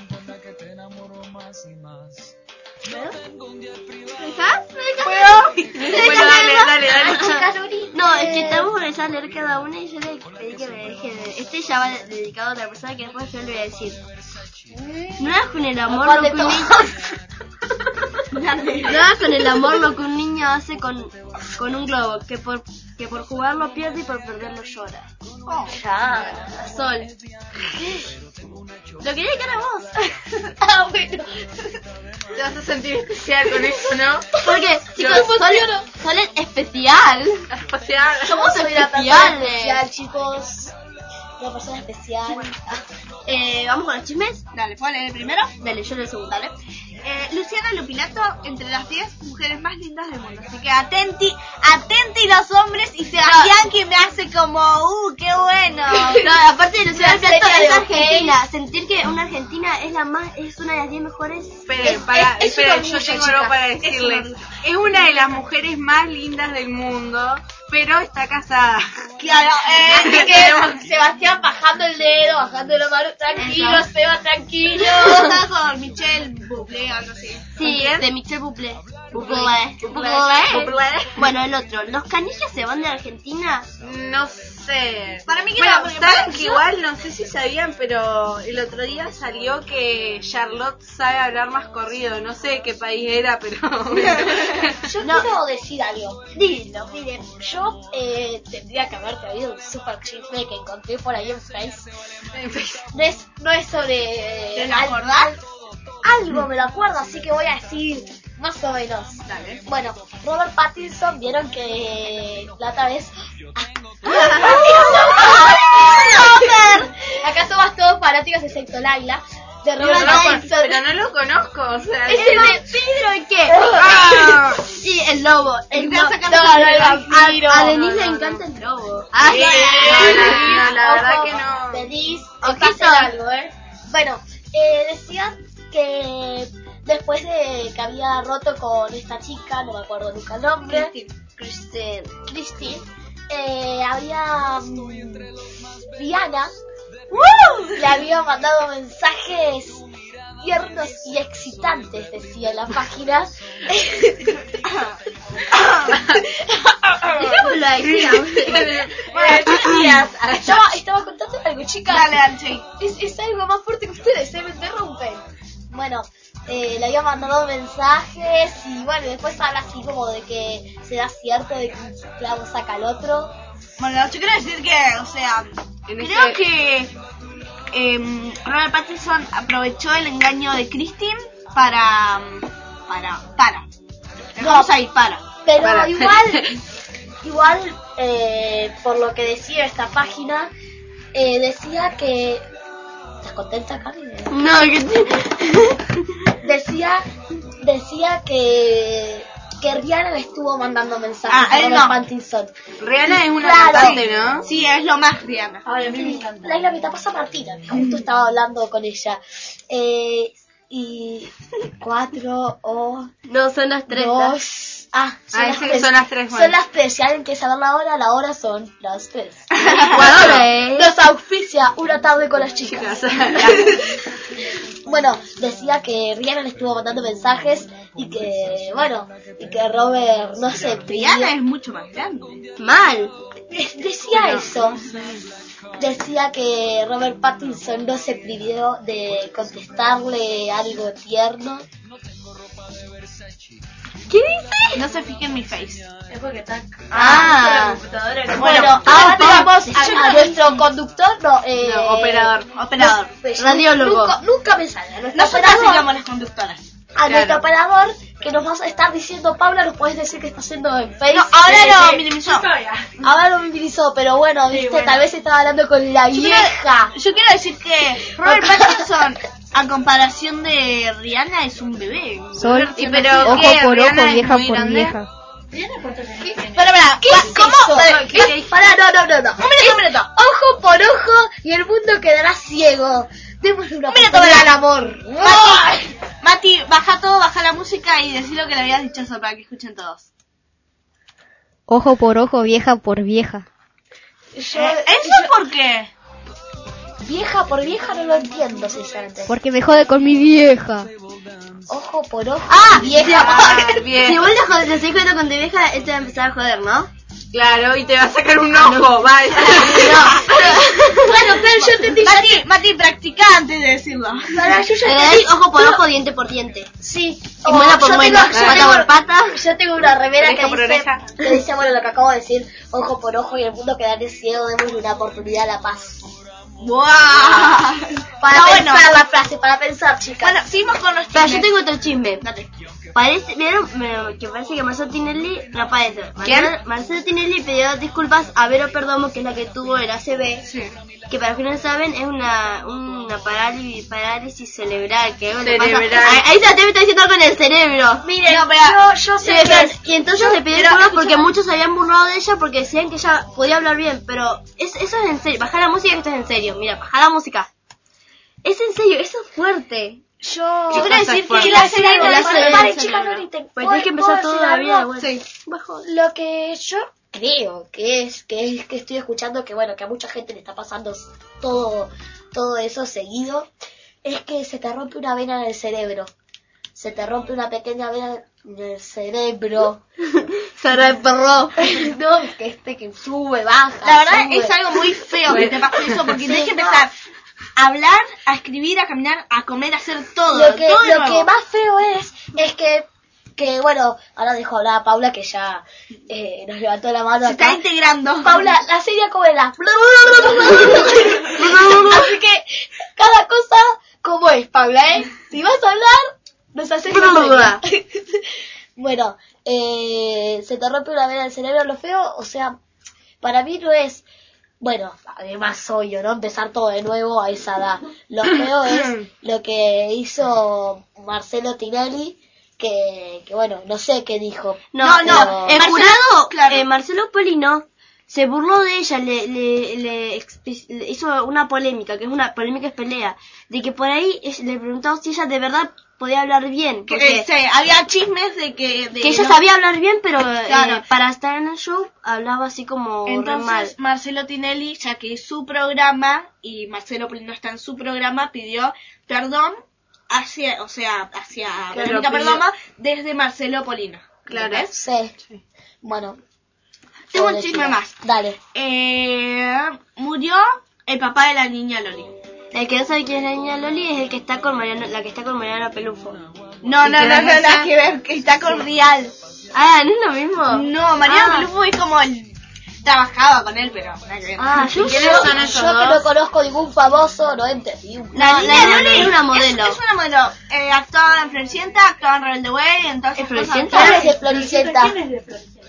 ¿Me dejas? ¿Me dejas? Bueno, dale, dale, dale. Chicas, Lori. No, es que estamos por empezar a leer cada una y yo le pedí que me deje de... Este ya va dedicado a otra persona que después yo le voy a decir. No hagas con el amor ¿Cuál lo de que un niño... No hagas con el amor lo que un niño hace con, con un globo, que por, que por jugarlo pierde y por perderlo llora. Ya. Sol. Lo quería dedicar a vos. Ah, bueno. Te vas a sentir especial con eso, ¿no? Porque, chicos, Yo- Sol, Sol es especial. Especial. Somos Soy una persona especial, especiales. chicos. Una persona especial. Eh, ¿Vamos con los chismes? Dale, ¿puedo leer el primero? Dale, yo leo el segundo, dale. Eh, Luciana Lupilato, entre las diez mujeres más lindas del mundo. Así que atenti, atenti los hombres y Sebastián que me hace como, uh, qué bueno. No, aparte de Luciana Una Plato serie es de argentina. Sentir que una argentina es la más, es una de las diez mejores. Esperen, Es- para, es- es un esperen, yo orgullo, tengo chicas. algo para Es un decirles. orgullo. Es una de las mujeres más lindas del mundo, pero está casada. Claro, eh, así que Sebastián bajando el dedo, bajando la mano, tranquilo, Eso. Seba, tranquilo. Yo estaba con Michelle Bublé, algo así. Sí, quién? de Michel Bublé. Bublé. Bublé. Bublé. Bueno, el otro. ¿Los canillas se van de Argentina? No sé. sé. Para mí que bueno, no, porque saben para- que igual, no sé si sabían, pero el otro día salió que Charlotte sabe hablar más corrido. No sé de qué país era, pero... Yo quiero decir algo. Dilo, miren, yo eh, tendría que haber traído un super chisme que encontré por ahí en Face. No es, no es sobre... ¿Te lo al- acordás? al- algo me lo acuerdo, así que voy a decir más o menos. Dale. Bueno, Robert Pattinson, vieron que la otra vez... Acá somos todos fanáticos excepto Laila. De Pero Robert no, Pattinson. pero no lo conozco, o sea... Es el vampiro, ¿y qué? Ah. Sí, el lobo. El Te va a lobo. sacar No, la no, el vampiro. A, a Denise No, le no, encanta el lobo. Ah, Sí, no, no, la verdad Ojo, que no. Denise, Ojito. ojito algo, ¿eh? Bueno, eh, decían que después de que había roto con esta chica, no me acuerdo nunca el nombre, Christine, Christine, eh, había mm, Diana, ¡Woo! Le había mandado mensajes tiernos y excitantes, decía en la página. Dejémoslo ahí. Bueno, decías, estaba, estaba contando algo, chicas. Dale, Anche. Es, es algo más fuerte que ustedes, se me interrumpen. Bueno, eh, le había mandado mensajes y bueno, después habla así como de que se da cierto de que un clavo saca al otro. Bueno, yo quiero decir que, o sea, En creo este- que eh, Robert Pattinson aprovechó el engaño de Christine para... para... para. Vamos ahí, para. Pero Para. igual, igual eh, por lo que decía esta página, eh, decía que... ¿Estás contenta, Cami? No, que Decía, decía que... que Rihanna le estuvo mandando mensajes Ah, a él Robert no. Pattinson. Rihanna es una Claro. cantante, ¿no? Sí, es lo más Rihanna. Ay, a mí me encanta. La isla me pasa Martina, que justo estaba hablando con ella. Eh, y cuatro o no, son las tres. dos. Ah, son, Ah, las sí, tres. son las tres, Son bueno. las tres. Si alguien quiere saber la hora, la hora son las tres. Ecuador, eh. Nos auspicia una tarde con las chicas. Bueno, decía que Rihanna le estuvo mandando mensajes y que, bueno, y que Robert no se Rihanna es mucho más grande. Mal. Decía eso. Decía que Robert Pattinson no se privió de contestarle algo tierno. ¿Qué dice? No se fije en mi face. Es porque está Ah. la computadora. Bueno, Bueno, ahora vamos, tenemos yo a, a no- nuestro conductor, no, eh, No, operador. Operador. pues, Radiólogo. Nunca, nunca me sale. A nuestro Nosotras operador, seríamos las conductoras. a nuestro operador que nos vas a estar diciendo, Paula, nos puedes decir que está haciendo en Facebook. No, ahora Eh, lo eh, minimizó. Ahora lo minimizó, pero bueno, viste, bueno. tal vez estaba hablando con la Yo quiero, vieja. yo quiero decir que Robert Pattinson, a comparación de Rihanna, es un bebé. Sol, Y pero ojo ¿qué? por Rihanna ojo, es vieja muy por grande. vieja. Pero, pará, ¿Qué pa- es ¿cómo? eso? Pará, ¿Qué? ¿qué? Pará, no, no, no, no. Un minuto, un minuto. Ojo por ojo y el mundo quedará ciego. Démosle una Un minuto, oportunidad al verá. amor. Mati, Mati, baja todo, baja la música y decí lo que le habías dicho eso para que escuchen todos. Ojo por ojo, vieja por vieja. Yo, Eh, ¿Eso por qué? vieja por vieja no lo entiendo, sinceramente. Porque me jode con mi vieja. Ojo por ojo. Ah, vieja. Ah, bien. Si vos le jodes, le seguís jodiendo con tu vieja, él te va a empezar a joder, ¿no? Claro, y te va a sacar un ojo, vaya. Bueno, pero yo entendí. Mati, Mati, practica antes de decirlo. Pará, yo ya Eh, entendí. ojo por ojo, diente por diente. Sí. Y muela por yo muela, tengo- yo pata tengo- por pata. Yo tengo una remera Oreja que por dice, oreja. que dice, bueno, lo que acabo de decir, ojo por ojo y el mundo quedará ciego, démosle una oportunidad a la paz. ¡Wow! Para No, pensar bueno. la frase, para pensar, chicas. Bueno, seguimos con los Pero yo chismes. tengo otro chisme. Dale. Parece, ¿vieron? Me- que parece que Marcelo Tinelli, no parece. ¿Quién? Marcelo, Marcelo Tinelli pidió disculpas a Vero Perdomo, que es la que tuvo el A C V, Sí. que para los que no saben es una, una parálisis, parálisis cerebral, que es lo que pasa. Cerebral. Ahí, ahí se te está diciendo algo en el cerebro. Miren, No, pero- yo, yo sé Sí, que... y entonces le pidió pero, disculpas escucha- porque muchos se habían burlado de ella porque decían que ella podía hablar bien, pero es, eso es en serio. Baja la música, que esto es en serio. Mira, baja la música. Es en serio, eso es fuerte. Yo, Yo quiero decir que quiero decir algo. la Paren, hace- paren, chicas, no griten. Pues tienes que empezar todo la vida, bueno. Sí. Bajo. Lo que yo creo que es que es que estoy escuchando que bueno que a mucha gente le está pasando todo todo eso seguido es que se te rompe una vena en el cerebro, se te rompe una pequeña vena en el cerebro Se reperró. No, es que este que sube, baja. La verdad sube. es algo muy feo que te pase eso, porque Sí, tenés que no. empezar a hablar, a escribir, a caminar, a comer, a hacer todo. Lo que, todo de lo nuevo. que más feo es, es que, que bueno, ahora dejo hablar a Paula que ya eh, nos levantó la mano. Se acá. está integrando. Paula, la serie cómo era. Así que, cada cosa como es, Paula, ¿eh? Si vas a hablar, nos haces la serie. Bueno, eh, se te rompe una vena del cerebro, lo feo, o sea, para mí no es, bueno, además obvio, ¿no? Empezar todo de nuevo a esa edad. Lo feo es lo que hizo Marcelo Tinelli, que, que bueno, no sé qué dijo. No, pero- no, el Marcelo- jurado, claro. eh, Marcelo Polino, se burló de ella, le, le, le, expi- le hizo una polémica, que es una polémica es pelea, de que por ahí es- le preguntó si ella de verdad podía hablar bien, Que, porque eh, sí, había chismes de que... De que ella los- sabía hablar bien, pero eh, Claro. para estar en el show hablaba así como re mal. Entonces Marcelo Tinelli, ya que es su programa y Marcelo Polino está en su programa, pidió perdón hacia, o sea, hacia Claro, Verónica pidió- Perdomo desde Marcelo Polino. Claro, ¿Entendés? sí. Bueno. Tengo un pobrecita. chisme más. Dale. Eh, murió el papá de la niña Loli. El que no sabe quién es la niña Loli es el que está con Mariano, la que está con Mariano Pelufo. No, no, no, no, nada que ver, que está con Rial. Ah, ¿no es lo mismo? No, Mariano Ah. Pelufo es como el... Trabajaba con él, pero nada que ver. Ah, yo, Yo, yo que no conozco ningún famoso, no entendí. La No, niña no, Loli no, es una modelo. Es, es una modelo. Eh, actuaba en Floricienta, actuaba en Rebelde Way, entonces... ¿Es Floricienta? ¿Quién es de Floricienta? ¿Quién es de Floricienta?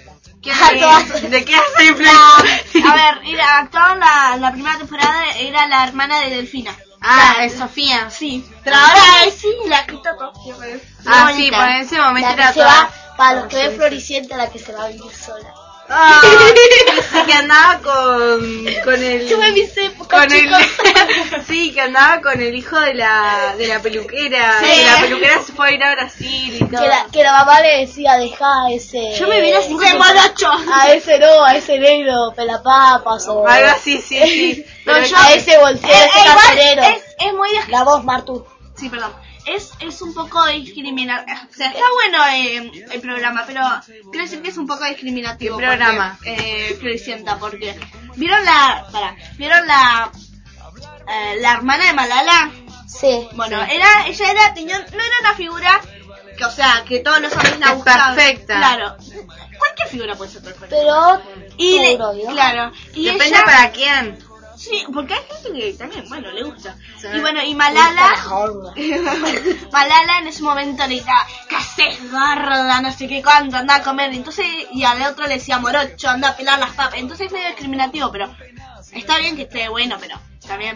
¿De qué hace influencia? A ver, era, actuaba en la, la primera temporada, era la hermana de Delfina. Ah, es Sofía. Sí, pero ahora es sí, la quita todo. Ah, sí, por ese momento La que era se toda... va, para los que ven Floricienta, la que se va a vivir sola. Ah, sí, que andaba con, con el... Yo me visé poco, con el, chicos. sí, que andaba con el hijo de la, de la peluquera. Sí. Que la peluquera se fue a ir a Brasil y todo. Que la, que la mamá le decía, dejá a ese... Yo me vi las cinco ese temporadas. morocho. A ese no, a ese negro, pelapapas o... Algo así, sí, sí. No, Pero yo, a ese bolsero, Eh, ese eh, igual carterero. es, es muy... La voz, Martu. Sí, perdón. Es, es un poco discriminatorio. O sea, está bueno eh, el programa, pero quiero decir que es un poco discriminativo. ¿Qué programa? Porque, eh, Floricienta, porque... ¿Vieron la... Para, ¿vieron la... Eh, la hermana de Malala? Sí. Bueno, sí. era, ella era, tenía, no era una figura que, o sea, que todos los hombres la Es gustaban. perfecta. Claro. Cualquier figura puede ser perfecta. Pero... Y le- seguro, ¿no? claro. Y Depende ella, para quién. sí, porque hay gente que también, bueno, le gusta. Sí. Y bueno, y Para Malala, joder. Malala en ese momento le gritaba, ¿qué haces, gorda? No sé qué cuánto, anda a comer. Entonces, y al otro le decía, morocho, anda a pelar las papas. Entonces es medio discriminativo, pero está bien que esté bueno, pero también.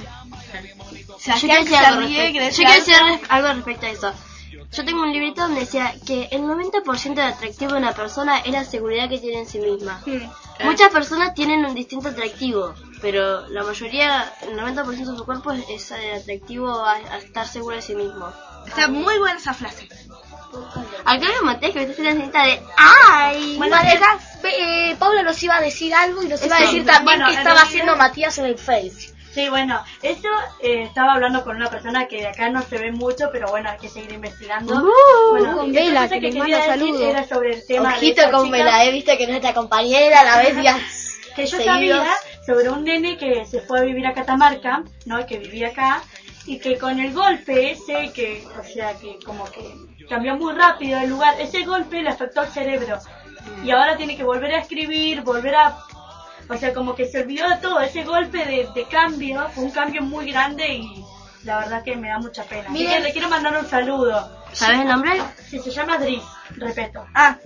Yo Sebastián quiero decir algo se ríe, respecto- ¿querés yo quiero decir decir algo? algo respecto a eso. Yo tengo un librito donde decía que el noventa por ciento de atractivo de una persona es la seguridad que tiene en sí misma. Muchas personas tienen un distinto atractivo, pero la mayoría, el noventa por ciento de su cuerpo es, es eh, atractivo a, a estar seguro de sí mismo. Está muy buena esa frase. Acá me maté que me estoy haciendo la cinta de ¡ay! Bueno, Madre- eh, eh, Paula nos iba a decir algo y nos iba a Eso, decir también bueno, que en estaba realidad- haciendo Matías en el Face. Sí, bueno, eso eh, estaba hablando con una persona que de acá no se ve mucho, pero bueno, hay que seguir investigando. Uh, bueno, con y Vela, otra cosa que le quería manda decir saludos. era sobre el tema de Ojito esa con chica Vela, eh, viste que es nuestra compañera, la vez ya que yo seguidos. sabía sobre un nene que se fue a vivir a Catamarca, ¿no? Que vivía acá, y que con el golpe ese, que, o sea, que como que cambió muy rápido el lugar, ese golpe le afectó al cerebro. Y ahora tiene que volver a escribir, volver a... O sea, como que se olvidó de todo, ese golpe de, de cambio, fue un cambio muy grande y la verdad que me da mucha pena. Así Miren. que le quiero mandar un saludo. ¿Sabes el nombre? Sí, se llama Dris, respeto. Ah,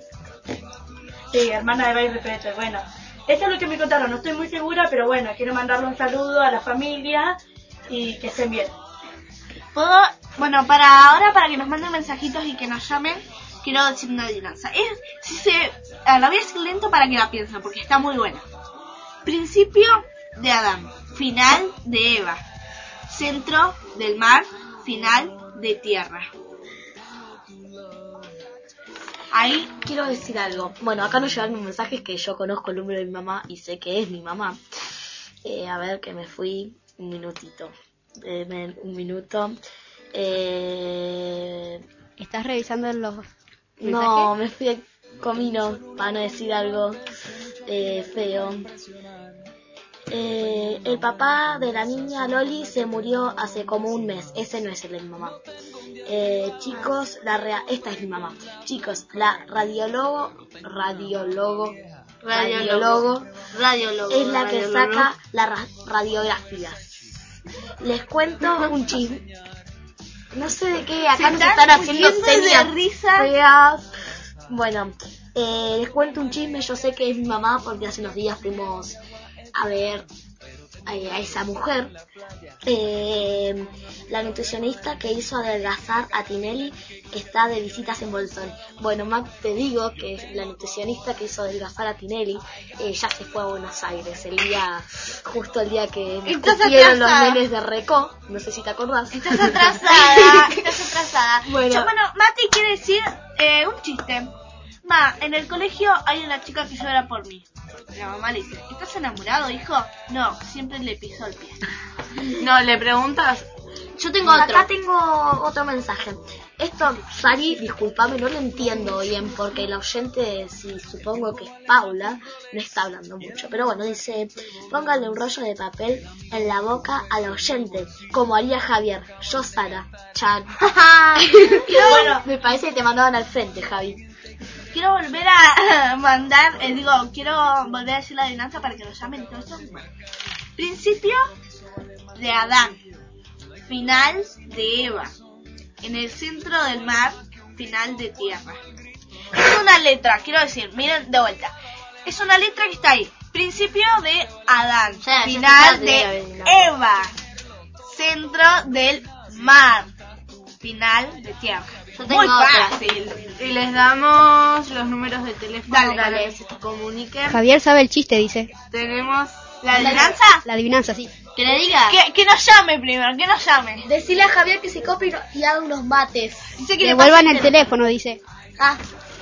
Sí, hermana de Bay Repeto. Bueno, eso es lo que me contaron, no estoy muy segura, pero bueno, quiero mandarle un saludo a la familia y que estén bien. ¿puedo? Bueno, para ahora, para que nos manden mensajitos y que nos llamen, quiero decir una adivinanza. Es, si se, ah, la voy a decir lento para que la piensen, porque está muy buena. Principio de Adán, final de Eva, centro del mar, final de tierra. Ahí Quiero decir algo. Bueno, acá nos llegaron mensajes que yo conozco el número de mi mamá y sé que es mi mamá. Eh, a ver, que me fui un minutito. Eh, me- un minuto. Eh, ¿Estás revisando los no, mensajes? me fui. comino, para no decir algo eh, feo. Eh, el papá de la niña Loli se murió hace como un mes. Ese no es el de mi mamá. Eh, chicos, la rea- esta es mi mamá. Chicos, la radiólogo, radiólogo, radiólogo, Radiólogo. es la que radiólogo. saca las ra- radiografías. Les cuento un chisme. No sé de qué, acá Se nos están están haciendo muriendo de señas risa. feas. Bueno, eh, les cuento un chisme. Yo sé que es mi mamá porque hace unos días fuimos a ver a, a esa mujer, eh, la nutricionista que hizo adelgazar a Tinelli, que está de visitas en Bolsón. Bueno, Mac, te digo que la nutricionista que hizo adelgazar a Tinelli eh, ya se fue a Buenos Aires el día, justo el día que me Estás escupieron los atrasada. nenes de Recó, no sé si te acordás. Estás atrasada, estás atrasada. Bueno. Yo, bueno, Mati quiere decir eh, un chiste. Ma, en el colegio hay una chica que llora por mí. La mamá le dice, ¿estás enamorado, hijo? No, siempre le piso el pie. No, le preguntas. Yo tengo otro. Acá tengo otro mensaje. Esto, Sari, discúlpame, no lo entiendo bien porque el oyente, si supongo que es Paula, no está hablando mucho. Pero bueno, dice, póngale un rollo de papel en la boca al oyente, como haría Javier. Yo, Sara. Chan. Bueno, me parece que te mandaban al frente, Javi. Quiero volver a mandar, eh, digo, quiero volver a decir la adivinanza para que lo llamen y todo eso. Bueno. Principio de Adán, final de Eva, en el centro del mar, final de tierra. Es una letra, quiero decir, miren de vuelta. Es una letra que está ahí. Principio de Adán, Ya, ya final está, de ya, ya. Eva, centro del mar, final de tierra. Yo tengo Muy otra. fácil. Y les damos los números de teléfono Dale, para dale. que se comuniquen. Javier sabe el chiste, dice. Tenemos ¿La adivinanza? La adivinanza, sí. Que le diga. Que, que nos llame primero, que nos llame. Decile a Javier que se copie y, no- y haga unos mates. Dice que le Devuelvan pase el teléfono, dice. Ah,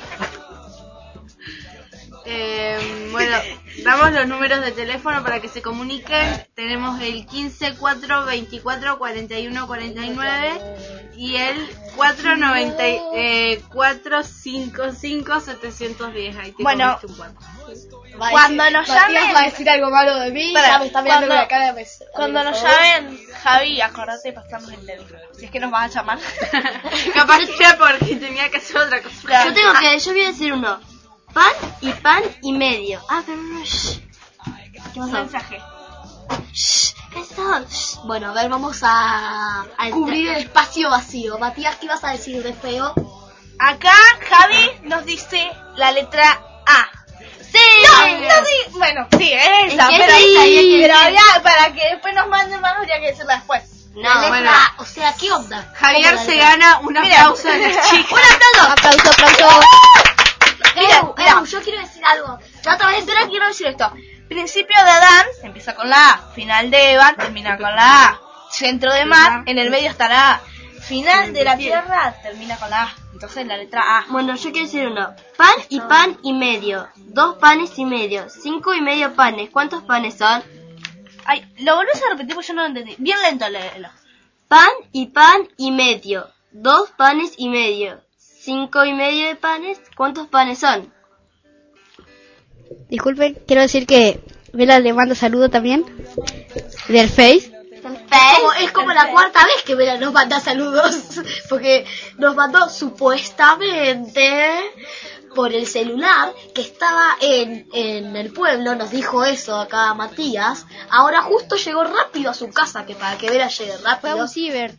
Eh, bueno, damos los números de teléfono para que se comuniquen. Tenemos el quince cuatro veinticuatro cuarenta y uno cuarenta y nueve y el cuatro noventa eh, cuatro cincuenta y cinco setecientos diez. Ahí te Bueno, comiste un cuatro. va a Cuando decir- nos Matías llamen- va a decir algo malo de mí. Para, ya me está mirando cuando- con la cara de mes- Cuando nos amenazador. llamen, Javi, acordate de pasarnos el teléfono. Si es que nos vas a llamar. Capaz que era porque tenía que hacer otra cosa. Yo tengo que, yo voy a decir uno. Pan y pan y medio. Ah, pero no, shh. ¿Qué Un pasó? mensaje. Shh, ¿qué son? Shh. Bueno, a ver, vamos a Al- cubrir el espacio vacío. Matías, ¿qué ibas a decir de feo? Acá Javi nos dice la letra A. Sí. No, no di- bueno, sí, es esa, Es que pero, sí, hay que pero decir. ya, para que después nos manden más, habría que decirla después. No, La letra bueno. A, o sea, ¿qué onda? Javier ¿Cómo se la letra? gana un Mira. aplauso de las chicas. ¡Un aplauso! Aplauso, aplauso. Mira, Ew, mira. ew, yo quiero decir algo. Yo otra vez entera quiero decir esto. Principio de Adán, empieza con la A. Final de Eva, termina con la A. Centro de mar, en el medio está la A. Final de la tierra, termina con la A. Entonces la letra A. Bueno, yo quiero decir uno. Pan y pan y medio. Dos panes y medio. Cinco y medio panes. ¿Cuántos panes son? Ay, lo volvés a repetir porque yo no lo entendí. Bien lento léelo. Pan y pan y medio. Dos panes y medio. Cinco y medio de panes. ¿Cuántos panes son? Disculpen, quiero decir que Vela le manda saludo también. Del Face. Como- es como la cuarta vez que Vera nos manda saludos. Porque nos mandó supuestamente por el celular que estaba en, en el pueblo. Nos dijo eso acá Matías. Ahora justo llegó rápido a su casa, que para que Vera llegue Fue rápido. un ciber.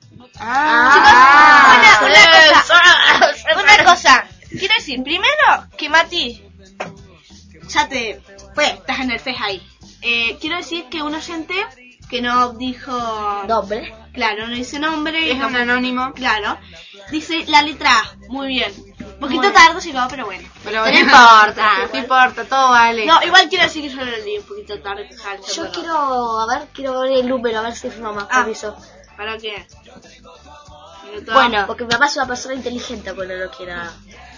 Ah, Chicos, una, una cosa. Una cosa. Quiero decir, primero que Mati, ya te fue, estás en el Face ahí. Eh, quiero decir que un oyente que no dijo nombre, claro, no dice nombre, Es no- un anónimo. claro, dice la letra A, muy bien. Un poquito Muy tarde llegó, pero bueno. Pero No importa. No importa, todo vale. No, igual quiero decir que yo lo leí un poquito tarde. Jal, yo perdón. quiero, a ver, quiero ver el número, a ver si es mamá, Ah. permiso. ¿Para qué? Minuto. Bueno, Porque mi mamá es una persona inteligente cuando lo quiera.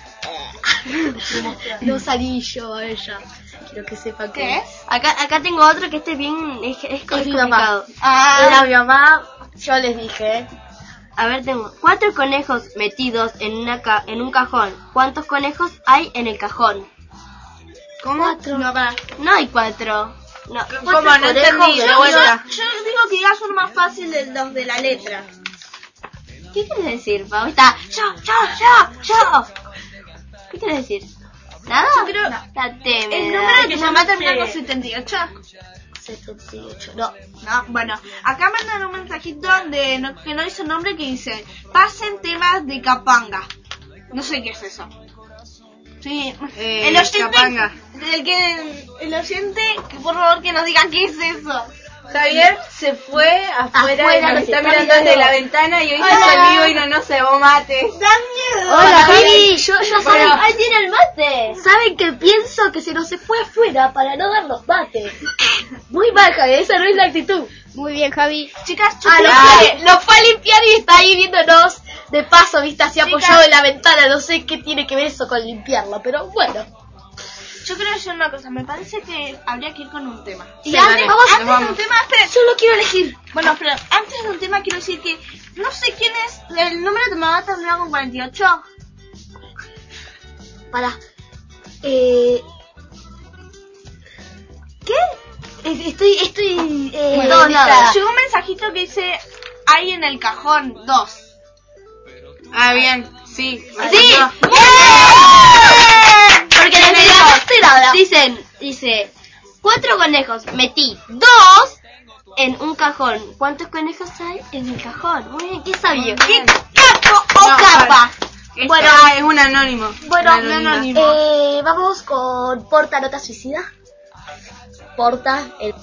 No salí yo a ella. Quiero que sepa que ¿Qué es? acá, acá tengo otro que este bien es, es, Es mi mamá. complicado. Ah, Era mi mamá, yo les dije. A ver, tengo cuatro conejos metidos en una ca en un cajón. ¿Cuántos conejos hay en el cajón? ¿Cómo? Cuatro. No, para. No hay cuatro. No, ¿Cómo? No entendí, Yo, de vuelta. yo, yo digo que digas uno más fácil de los de la letra. ¿Qué quieres decir, Pau? Está yo, yo, yo, yo. ¿Qué quieres decir? ¿Nada? Yo creo... No. La teme. El número que se va a terminar con setenta y ocho. setenta y ocho. No. No, bueno, acá mandan un mensajito de no, que no dice nombre que dice: pasen temas de Capanga. No sé qué es eso. Sí, Eh, el oyente, Capanga. el que el oyente, que por favor que nos digan qué es eso. Javier se fue afuera, Afuera, y nos nos está está mirando desde mirando. la ventana y hoy Hola. está en vivo y no nos cebó mate. Da miedo. Hola, Javi. Yo, yo Bueno. saben, ahí tiene el mate. ¿Saben que pienso que se nos se fue afuera para no dar los mates? Muy mal, Javi, esa no es la actitud. Muy bien, Javi. Chicas, yo Ah, lo creo fue, que- lo fue a limpiar y está ahí viéndonos de paso, viste, así Chicas. apoyado en la ventana. No sé qué tiene que ver eso con limpiarlo, pero bueno. yo quiero decir una cosa, me parece que habría que ir con un tema. Y Sí, antes, dale, vamos, antes vamos. de un tema, esperen. Solo quiero elegir. Bueno, pero antes de un tema quiero decir que no sé quién es el número de mamá terminado con cuarenta y ocho. Para. Eh... ¿Qué? Eh, Estoy, estoy... Eh, Bueno, no, nada. nada. Llegó un mensajito que dice: hay en el cajón dos. Ah, bien, sí. ¡Sí! respondió. Porque ¿Quién les era? digo, ¿Quién habla? dicen, dice, cuatro conejos, metí dos en un cajón. ¿Cuántos conejos hay en el cajón? Muy bien, ¿qué sabía? ¿Qué capo o No, capa? Este, Bueno. ah, es un anónimo. Bueno, Un anónimo. eh, vamos con Porta Nota Suicida. Porta, el...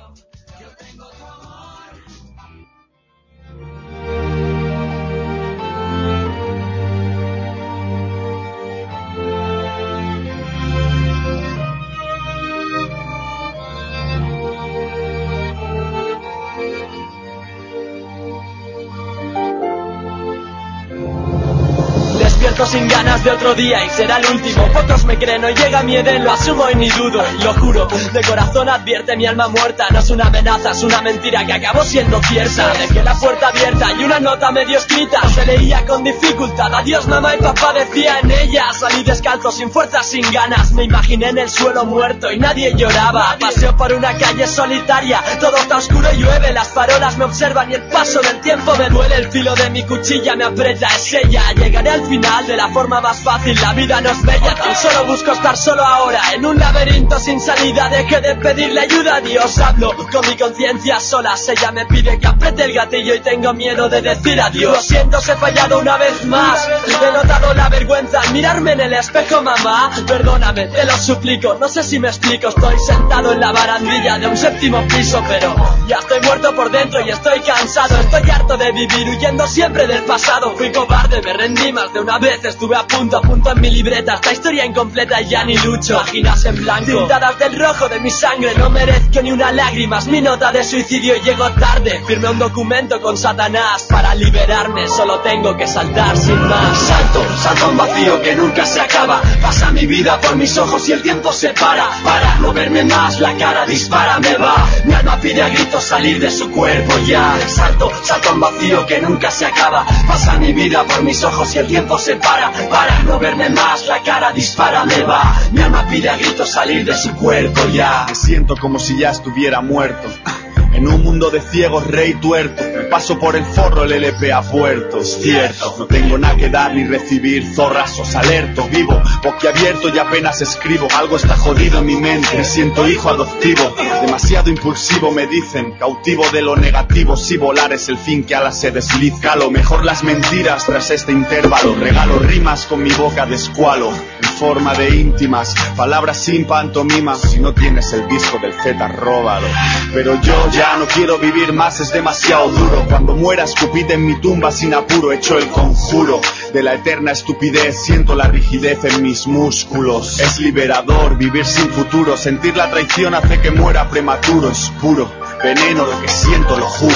Despierto sin ganas de otro día y será el último. Pocos me creen, no llega mi edén, lo asumo y ni dudo. Y lo juro, de corazón advierte mi alma muerta. No es una amenaza, es una mentira que acabó siendo cierta. Dejé la puerta abierta y una nota medio escrita se leía con dificultad. Adiós mamá y papá decía en ella. Salí descalzo, sin fuerzas, sin ganas. Me imaginé en el suelo muerto y nadie lloraba. Paseo por una calle solitaria, todo está oscuro y llueve. Las farolas me observan y el paso del tiempo me duele. El filo de mi cuchilla me aprieta, es ella. Llegaré al final de la forma más fácil, la vida no es bella. Tan solo busco estar solo ahora, en un laberinto sin salida. Dejé de pedirle ayuda a Dios, hablo con mi conciencia a solas. Ella me pide que apriete el gatillo y tengo miedo de decir adiós. Lo siento, os he fallado una vez más. He notado la vergüenza al mirarme en el espejo, mamá. Perdóname, te lo suplico, no sé si me explico. Estoy sentado en la barandilla de un séptimo piso, pero ya estoy muerto por dentro y estoy cansado. Estoy harto de vivir huyendo siempre del pasado. Fui cobarde, me rendí más de una vez. Estuve a punto, a punto en mi libreta. Esta historia incompleta y ya ni lucho. Páginas en blanco, tintadas del rojo de mi sangre. No merezco ni una lágrima, es mi nota de suicidio y llego tarde. Firmé un documento con Satanás para liberarme. Solo tengo que saltar sin más. Salto, salto a un vacío que nunca se acaba. Pasa mi vida por mis ojos y el tiempo se para. Para no verme más, la cara dispara, me va. Mi alma pide a gritos salir de su cuerpo ya. Salto, salto a un vacío que nunca se acaba. Pasa mi vida por mis ojos y el tiempo se para. Para no verme más, la cara dispara, me va. Mi alma pide a gritos salir de su cuerpo ya. Me siento como si ya estuviera muerto. En un mundo de ciegos, rey tuerto. Me paso por el forro, el L P a puertos. Cierto, no tengo nada que dar ni recibir. Zorrazos, alerto, vivo, boquiabierto y apenas escribo. Algo está jodido en mi mente. Me siento hijo adoptivo, demasiado impulsivo me dicen. Cautivo de lo negativo, si volar es el fin que alas se desliza. Lo mejor las mentiras tras este intervalo. Regalo rimas con mi boca de escualo. En forma de íntimas, palabras sin pantomima. Si no tienes el disco del Z, róbalo. Pero yo ya no quiero vivir más, es demasiado duro. Cuando muera escupid en mi tumba sin apuro. Hecho el conjuro de la eterna estupidez. Siento la rigidez en mis músculos. Es liberador vivir sin futuro. Sentir la traición hace que muera prematuro. Es puro veneno lo que siento, lo juro.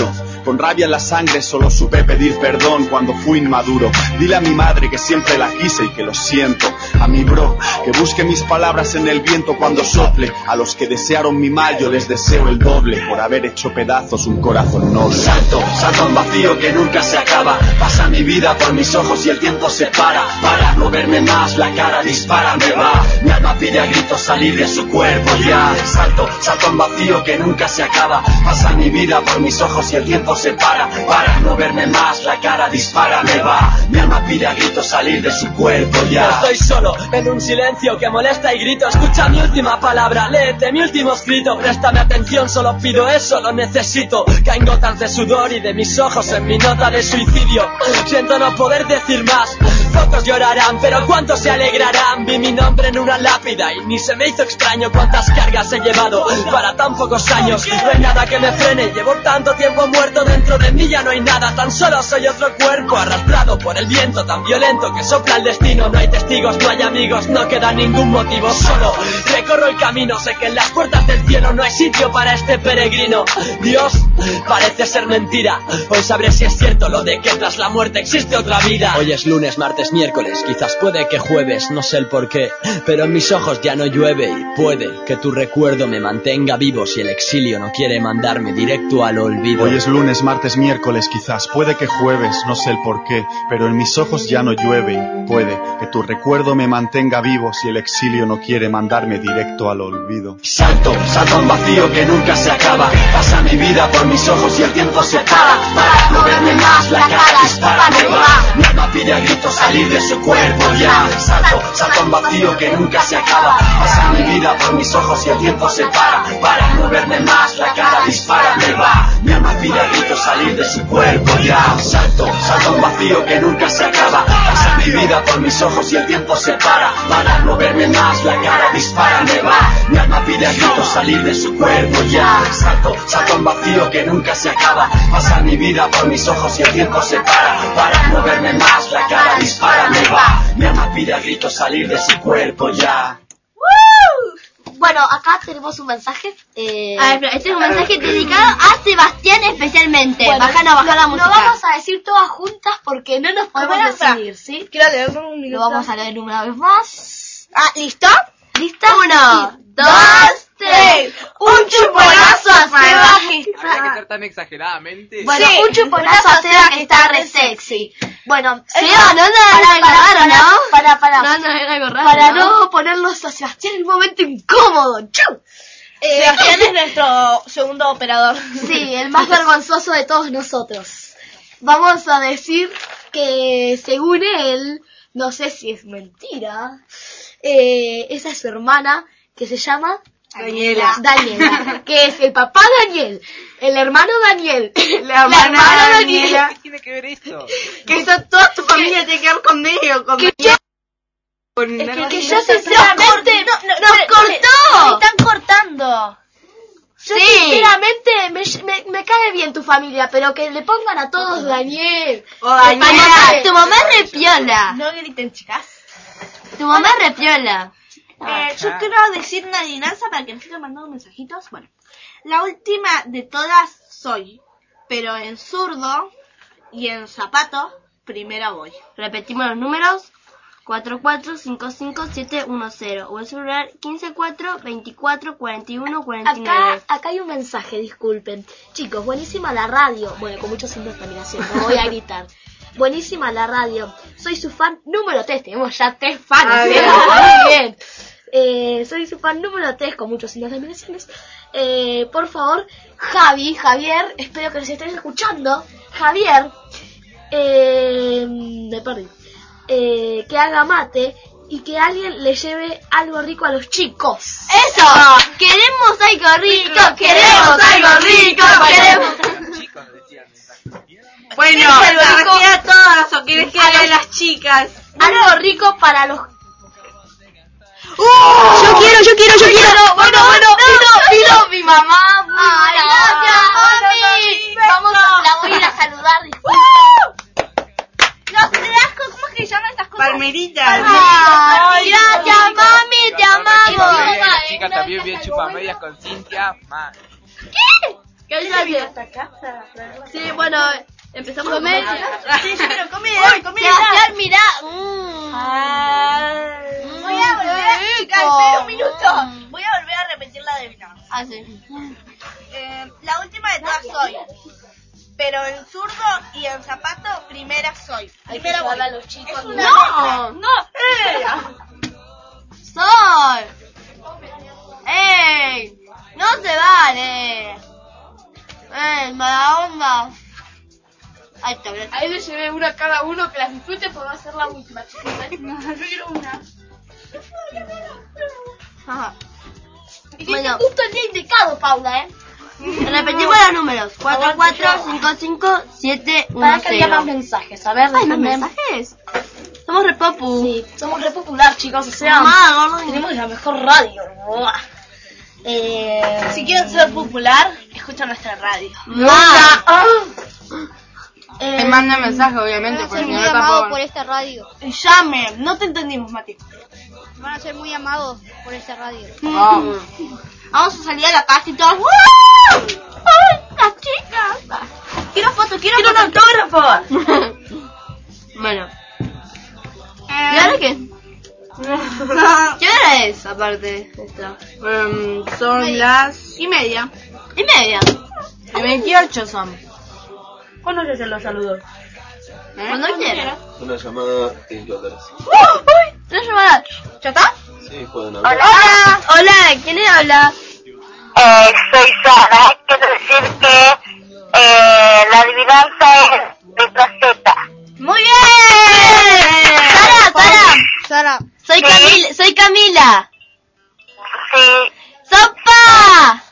Con rabia en la sangre solo supe pedir perdón cuando fui inmaduro. Dile a mi madre que siempre la quise y que lo siento. A mi bro, que busque mis palabras en el viento cuando sople. A los que desearon mi mal yo les deseo el doble por haber hecho pedazos un corazón noble. Salto, salto a un vacío que nunca se acaba. Pasa mi vida por mis ojos y el tiempo se para. Para no verme más, la cara dispara, me va. Mi alma pide a gritos salir de su cuerpo ya. Salto, salto a un vacío que nunca se acaba. Pasa mi vida por mis ojos y el tiempo se para. Para no verme más, la cara dispara, me va. Mi alma pide a gritos salir de su cuerpo ya. Estoy solo en un silencio que molesta y grito. Escucha mi última palabra, léete mi último escrito. Préstame atención, solo pido eso, lo necesito. Caen gotas de sudor y de mis ojos en mi nota de suicidio. Siento no poder decir más. Pocos llorarán, pero cuántos se alegrarán. Vi mi nombre en una lápida y ni se me hizo extraño cuántas cargas he llevado para tan pocos años. No hay nada que me frene, llevo tanto tiempo muerto. Dentro de mí ya no hay nada, tan solo soy otro cuerpo arrastrado por el viento tan violento que sopla el destino. No hay testigos, no hay amigos, no queda ningún motivo. Solo recorro el camino, sé que en las puertas del cielo no hay sitio para este peregrino. Dios, parece ser mentira. Hoy sabré si es cierto lo de que tras la muerte existe otra vida. Hoy es lunes, martes, miércoles, quizás puede que jueves, no sé el por qué, pero en mis ojos ya no llueve y puede que tu recuerdo me mantenga vivo si el exilio no quiere mandarme directo al olvido. Hoy es lunes, martes, miércoles, quizás puede que jueves, no sé el por qué, pero en mis ojos ya no llueve y puede que tu recuerdo me mantenga vivo si el exilio no quiere mandarme directo al olvido. Salto, salto a un vacío que nunca se acaba. Pasa mi vida por mis ojos y el tiempo se para. Para no verme más, la cara dispara, me va. Mi alma pide a gritos salir de su cuerpo ya. Salto, salto a un vacío que nunca se acaba. Pasa mi vida por mis ojos y el tiempo se para. Para no verme más, la cara dispara, me va. Mi alma pide a gritos salir de su cuerpo ya. Salto, salto a un vacío que nunca se acaba. Pasa mi vida por mis ojos y el tiempo se para. Para no verme más, la cara dispara, me va. Mi alma pide a gritos salir de su cuerpo ya. Salto, salto a un vacío que nunca se acaba. Pasa mi vida por mis ojos y el tiempo se para. Para no verme más, la cara dispara, me va. Mi alma pide a gritos salir de su cuerpo ya. Bueno, acá tenemos un mensaje. Eh... A ver, pero este es un mensaje dedicado a Sebastián especialmente. Bueno, baja, no, baja lo, la música. Lo vamos a decir todas juntas porque no nos podemos Bueno, decidir, ¿sí? Quiero leerlo un minuto. Lo vamos a leer una vez más. Ah, ¿listo? ¿Lista? Uno, dos, tres. Un chuponazo a Seba. Habría que ser tan exageradamente. Bueno, Sí, un chuponazo a Seba que está re sexy. Bueno, Seba, no, no, para, era algo raro, ¿no? Para, para, No, no, era algo raro. para ¿no? no ponerlos a Sebastián en un momento incómodo. ¡Chau! Eh, Sebastián es nuestro segundo operador. Sí, el más vergonzoso de todos nosotros. Vamos a decir que según él, no sé si es mentira, eh, esa es su hermana que se llama Daniela. Daniela, que es el papá Daniel, el hermano Daniel, la, La hermana hermana Daniela, ¿Qué tiene que ver esto? Que eso, toda tu familia tiene que ver conmigo. Con que yo, yo, con es que, una- que yo sinceramente No, no, nos pero- cortó. Me están cortando. Yo Sí. sinceramente me, me, me cae bien tu familia, pero que le pongan a todos Daniel. O Tu mamá, Daniela. tu mamá es repiola. No griten, chicas. Tu mamá es repiola. Eh, yo quiero decir una adivinanza para que me sigan mandando mensajitos. Bueno, la última de todas soy, pero en zurdo y en zapato, primero voy. Repetimos los números. cuatro cuatro cinco cinco siete uno cero o el celular quince cuatro veinticuatro cuarenta y uno cuarenta y nueve. Acá, acá hay un mensaje, disculpen. Chicos, buenísima la radio. Bueno, con muchos signos de terminación, no voy a gritar. Buenísima la radio. Soy su fan número tres. Tenemos ya tres fans. Ah, ¿sí? bien. Muy bien. Eh, soy su fan número tres con muchos signos de terminaciones. Eh, por favor, Javi, Javier, espero que nos estés escuchando. Javier, eh, me perdí. Eh, que haga mate y que alguien le lleve algo rico a los chicos. ¡Eso! ¡Queremos algo rico! ¡Queremos algo rico! ¡Queremos! Chicos, decían. Bueno, ¿Quieres ¿se algo rico? refiere a todos o quieres que A hable los- las chicas? Algo rico para los... Yo quiero, yo quiero, yo quiero. Bueno, bueno, vino, vino mi mamá. Ay, gracias, mami. Vamos, la voy a ir a saludar. No, te das con- ¿cómo es que llaman estas cosas? Palmeritas. Ay, gracias, mami, te amamos. La chica también bien chupamedias con Cintia. Man. ¿Qué ¿Quién ha venido dice? hasta acá? Sí, bueno, empezamos Comer. a Sí, yo quiero comida, comida. Sebastián, mirá. Voy a volver a... Chicas, espera un minuto. Voy a volver a repetir la adivinanza. Ah, sí. Eh, la última de todas soy. Pero en zurdo y en zapato, primera soy. Hay que Primera voy. llevarla a los chicos. Es una No, no. Soy. ¡Ey! No se vale. ¡Ey, mala onda! Ahí está, gracias. Ahí le llevé una a cada uno que las disfrute porque va a ser la última, chicos. No, yo quiero una. Ajá. Y Bueno. justo el día indicado, Paula, ¿eh? Repetimos los números. cuatro cuatro cinco cinco siete uno Para que haya más cero. mensajes, a ver, ¿Hay más déjenme. mensajes? Somos re popu. Sí, somos re popular, chicos, o sea, Mamá, gordo. tenemos la mejor radio. Buah. Eh, Si quieren ser popular, escucha nuestra radio. Mamá. eh, Me manda mensaje, obviamente, Van a porque ser si muy no amados tampoco. por esta radio. Llame, no te entendimos, Mati. Van a ser muy amados por esta radio. Vamos. Vamos a salir a la casa y todos. ¡Wow! ¡Ay, las chicas! Quiero fotos, quiero, Quiero un fotos. autógrafo. Bueno. ¿Y ahora qué? ¿Qué hora es, aparte de esto? Em, son las Y media. Y media. y veintiocho son. ¿Cuándo se hacen los saludos? ¿Eh? Cuando quiera. Una llamada de Inglaterra. ¡Uy! Una llamada. ¿Ya está? Sí, pueden hablar. Hola. Hola. ¿Quién le habla? Eh, soy Sara. Quiero decir que eh, la adivinanza es letra Z. Muy bien. Sara, Sara. Sara. Soy Sí. Camila. Soy Camila. Sí. ¡Sopa!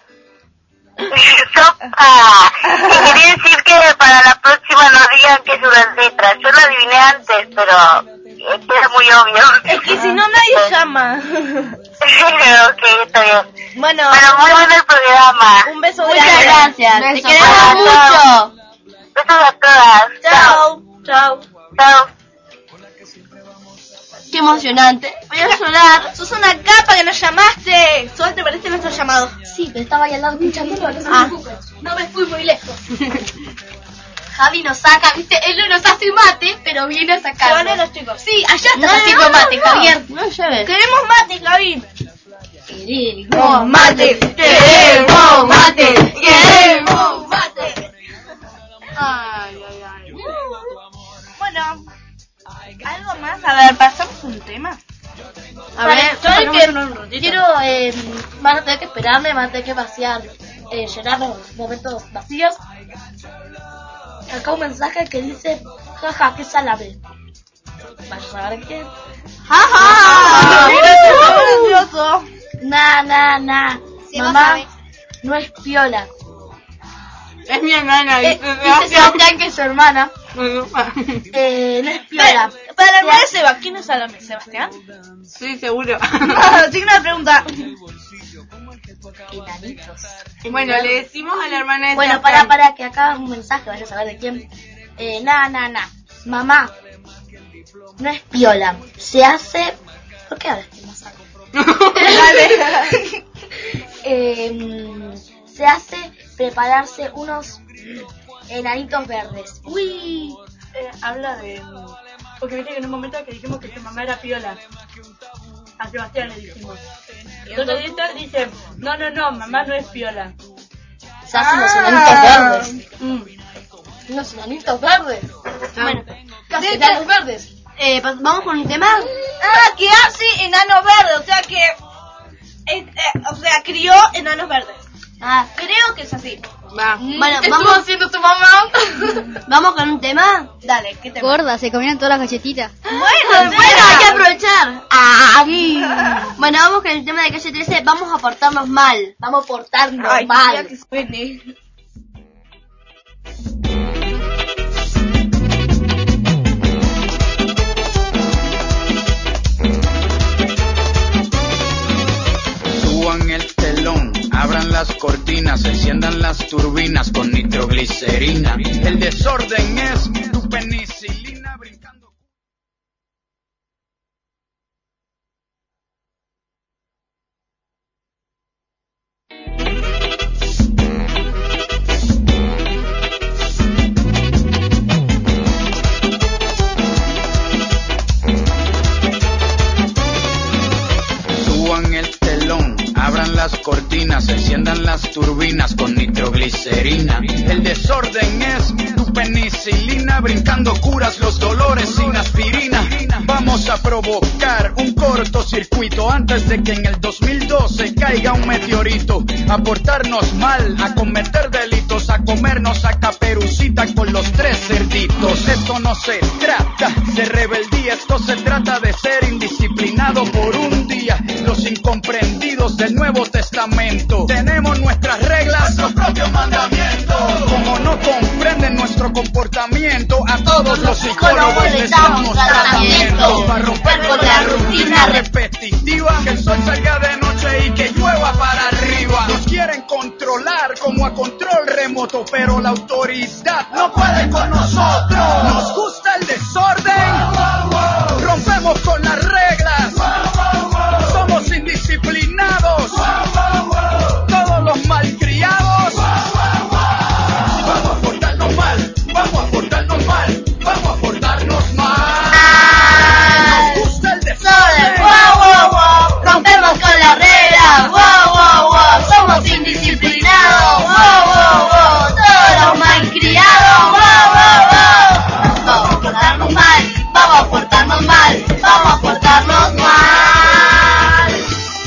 Sopa. Y quería decir que para la próxima no digan que es una letra. Yo la adiviné antes, pero eh, queda muy obvio. Es que si no, nadie llama. Ok, está bien. Bueno, Bueno, muy bueno el programa. un beso Muchas grande. gracias. Te Besos queremos para mucho. Besos a todas. Chao. Chao. Chao. Qué emocionante. Voy a llorar. Sos una capa que nos llamaste. Solo te parece nuestro llamado. Sí, pero estaba ahí al lado escuchándolo, no se Ah. preocupes. No me fui muy lejos. Javi nos saca, viste, él no nos hace mate, pero viene a Se van sacarnos. los chicos. Sí, allá estás No, haciendo no, mate, no. Javier. No lleves. Queremos mate, Javi. Queremos mate, queremos mate, queremos mate. Ay, ay, ay. Bueno, algo más. A ver, pasamos un tema. A Vale, ver, yo el ponemos que uno un ratito. quiero, eh, van a tener que esperarme, van a tener que vaciar, eh, llenar los momentos vacíos. Acá un mensaje que dice, jaja, qué salame. Vaya a saber quién. ¡Jaja! Gracioso. Na, na, na. Sí, vos Mamá, sabés. no es piola. Es mi hermana. Eh, dice dice Sebastián que es su hermana. Eh, no es piola. Para, para la hermana de Seba, ¿quién es Salame? ¿Sebastián? Sí, seguro. Tengo una pregunta. Enanitos. Bueno, le decimos a la hermana de Bueno, Sebastián. para, para, que acá un mensaje, vaya a saber de quién. Eh, na, na, na. Mamá, no es piola. Se hace... ¿Por qué hablas que no saco? eh, se hace prepararse unos enanitos verdes. Uy. Eh, habla de... Porque viste que en un momento que dijimos que tu mamá era piola. A Sebastián le dijimos. Y entonces esta dice, no, no, no, mamá no es piola. Se hacen unos Ah. enanitos verdes. Mm. Unos enanitos verdes. Bueno, casi enanos verdes. Eh, pas- ¿Vamos con un tema? Ah, que hace enanos verdes, o sea que... eh, eh, o sea, crió enanos verdes. Ah, Creo que es así. Va. bueno, Estuvo vamos, haciendo tu mamá. vamos con un tema. Dale, ¿qué te Gorda, se comieron todas las galletitas. Bueno, Bueno, hay que aprovechar. Ah, mm. Bueno, vamos con el tema de calle trece. Vamos a portarnos mal. Vamos a portarnos Ay, mal. quería que suene. Suban el telón, abran las cortinas, enciendan las turbinas con nitroglicerina. El desorden es tu penicilina brincando. rutina, se enciendan las turbinas con nitroglicerina. El desorden es tu penicilina, brincando curas los dolores sin aspirina. Vamos a provocar un cortocircuito antes de que en el dos mil doce caiga un meteorito. A portarnos mal, a cometer delitos, a comernos a Caperucita con los tres cerditos. Esto no se trata de rebeldía, esto se trata de ser indisciplinado por un día. Los incomprendidos del Nuevo Testamento tenemos nuestras reglas, nuestros propios mandamientos. Como no comprenden nuestro comportamiento, a todos los psicólogos les damos tratamiento para romper con la rutina repetitiva. Que el sol salga de noche y que llueva para arriba. Nos quieren controlar como a control remoto, pero la autoridad no puede con nosotros. Nos gusta el desorden, rompemos con las reglas, somos indisciplinados, todos los malcriados. Vamos a portarnos mal, vamos a portarnos mal, vamos a portarnos mal. Nos gusta el desorden, wow, wow, wow. Rompemos con las reglas, wow, wow, wow. Somos indisciplinados, wow, wow, wow. Todos los malcriados, wow, wow, wow. Vamos a portarnos mal, vamos a portarnos mal, vamos a portarnos mal.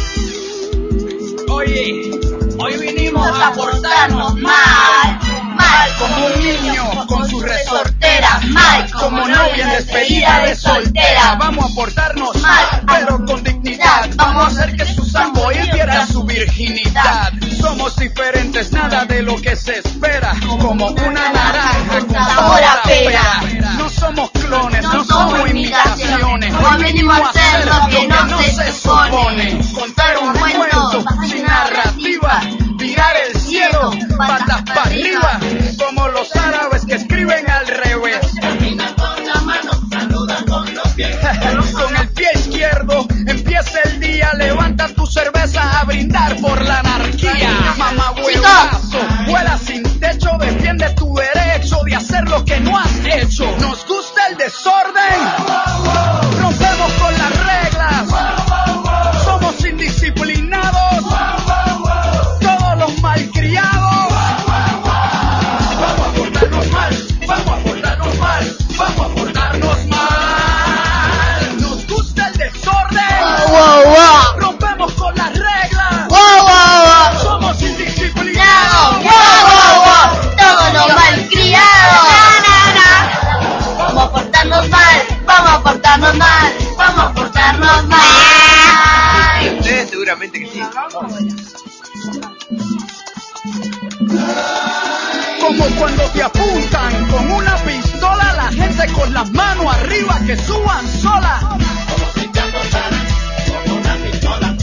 Oye, hoy vinimos a portarnos mal, mal como un niño con su resortera, mal como novia en despedida de soltera. Vamos a portarnos mal, pero con dignidad. Vamos a hacer que Susan Boyle pierda su virginidad. Somos diferentes, nada de lo que se espera. Como una naranja con sabor a pera. No somos clones, no somos imitaciones. Hoy venimos a hacer lo que no se supone. Contar un cuento sin narrativa. Tirar el cielo, patas para arriba. Como los árabes que escriben al revés. Camina con la mano, saluda con los pies. Con el pie izquierdo empieza el día. Levanta tu cerveza a brindar por la anarquía. Mamá huevazo, vuela sin techo. Defiende tu derecho de hacer lo que no has hecho. Nos gusta el desorden, rompemos con las reglas, somos indisciplinados, todos los malcriados. Vamos a portarnos mal, vamos a portarnos mal, vamos a portarnos mal. Nos gusta el desorden, wow, wow. Rompemos con las reglas, wow, wow, wow. Somos indisciplinados, wow, wow, wow. Todos los malcriados. Vamos a portarnos mal, vamos a portarnos mal, vamos a portarnos mal. Ustedes seguramente que sí. Como cuando te apuntan con una pistola, la gente con las manos arriba que suban sola. Como si te apuntaran con una pistola.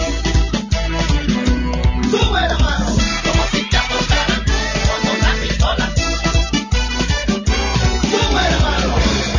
Sube la mano, como si te apuntaran con una pistola. Sube la mano.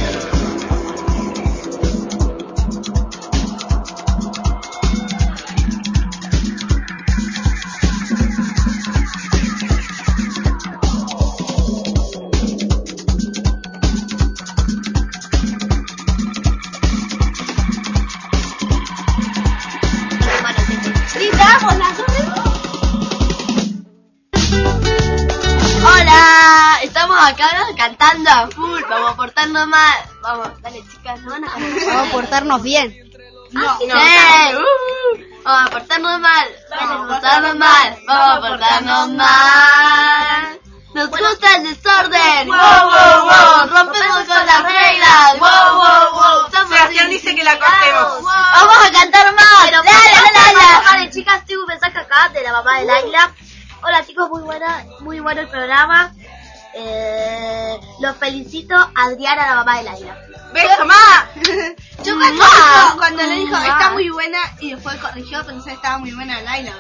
Hola, estamos acá cantando a full, vamos a portarnos mal. Vamos, dale chicas, no van a cantar. Vamos a portarnos bien. No, no, no. Uh, vamos a portarnos mal, vamos a portarnos mal, vamos a portarnos mal. Nos gusta el desorden, wow, wow, wow. Rompemos con las reglas, wow, wow, wow. Sebastián dice que la cortemos. Wow. Vamos a cantar más. Pero dale, dale, dale. Vale, chicas, tengo un mensaje acá de la mamá de Laila. Hola chicos, muy buena, muy bueno el programa. Eh, los felicito, Adriana, la mamá de Laila. ¿Ves, mamá? Yo cuando, Ma. dijo, cuando le dijo Ma. está muy buena y después corrigió, pensé que estaba muy buena Laila.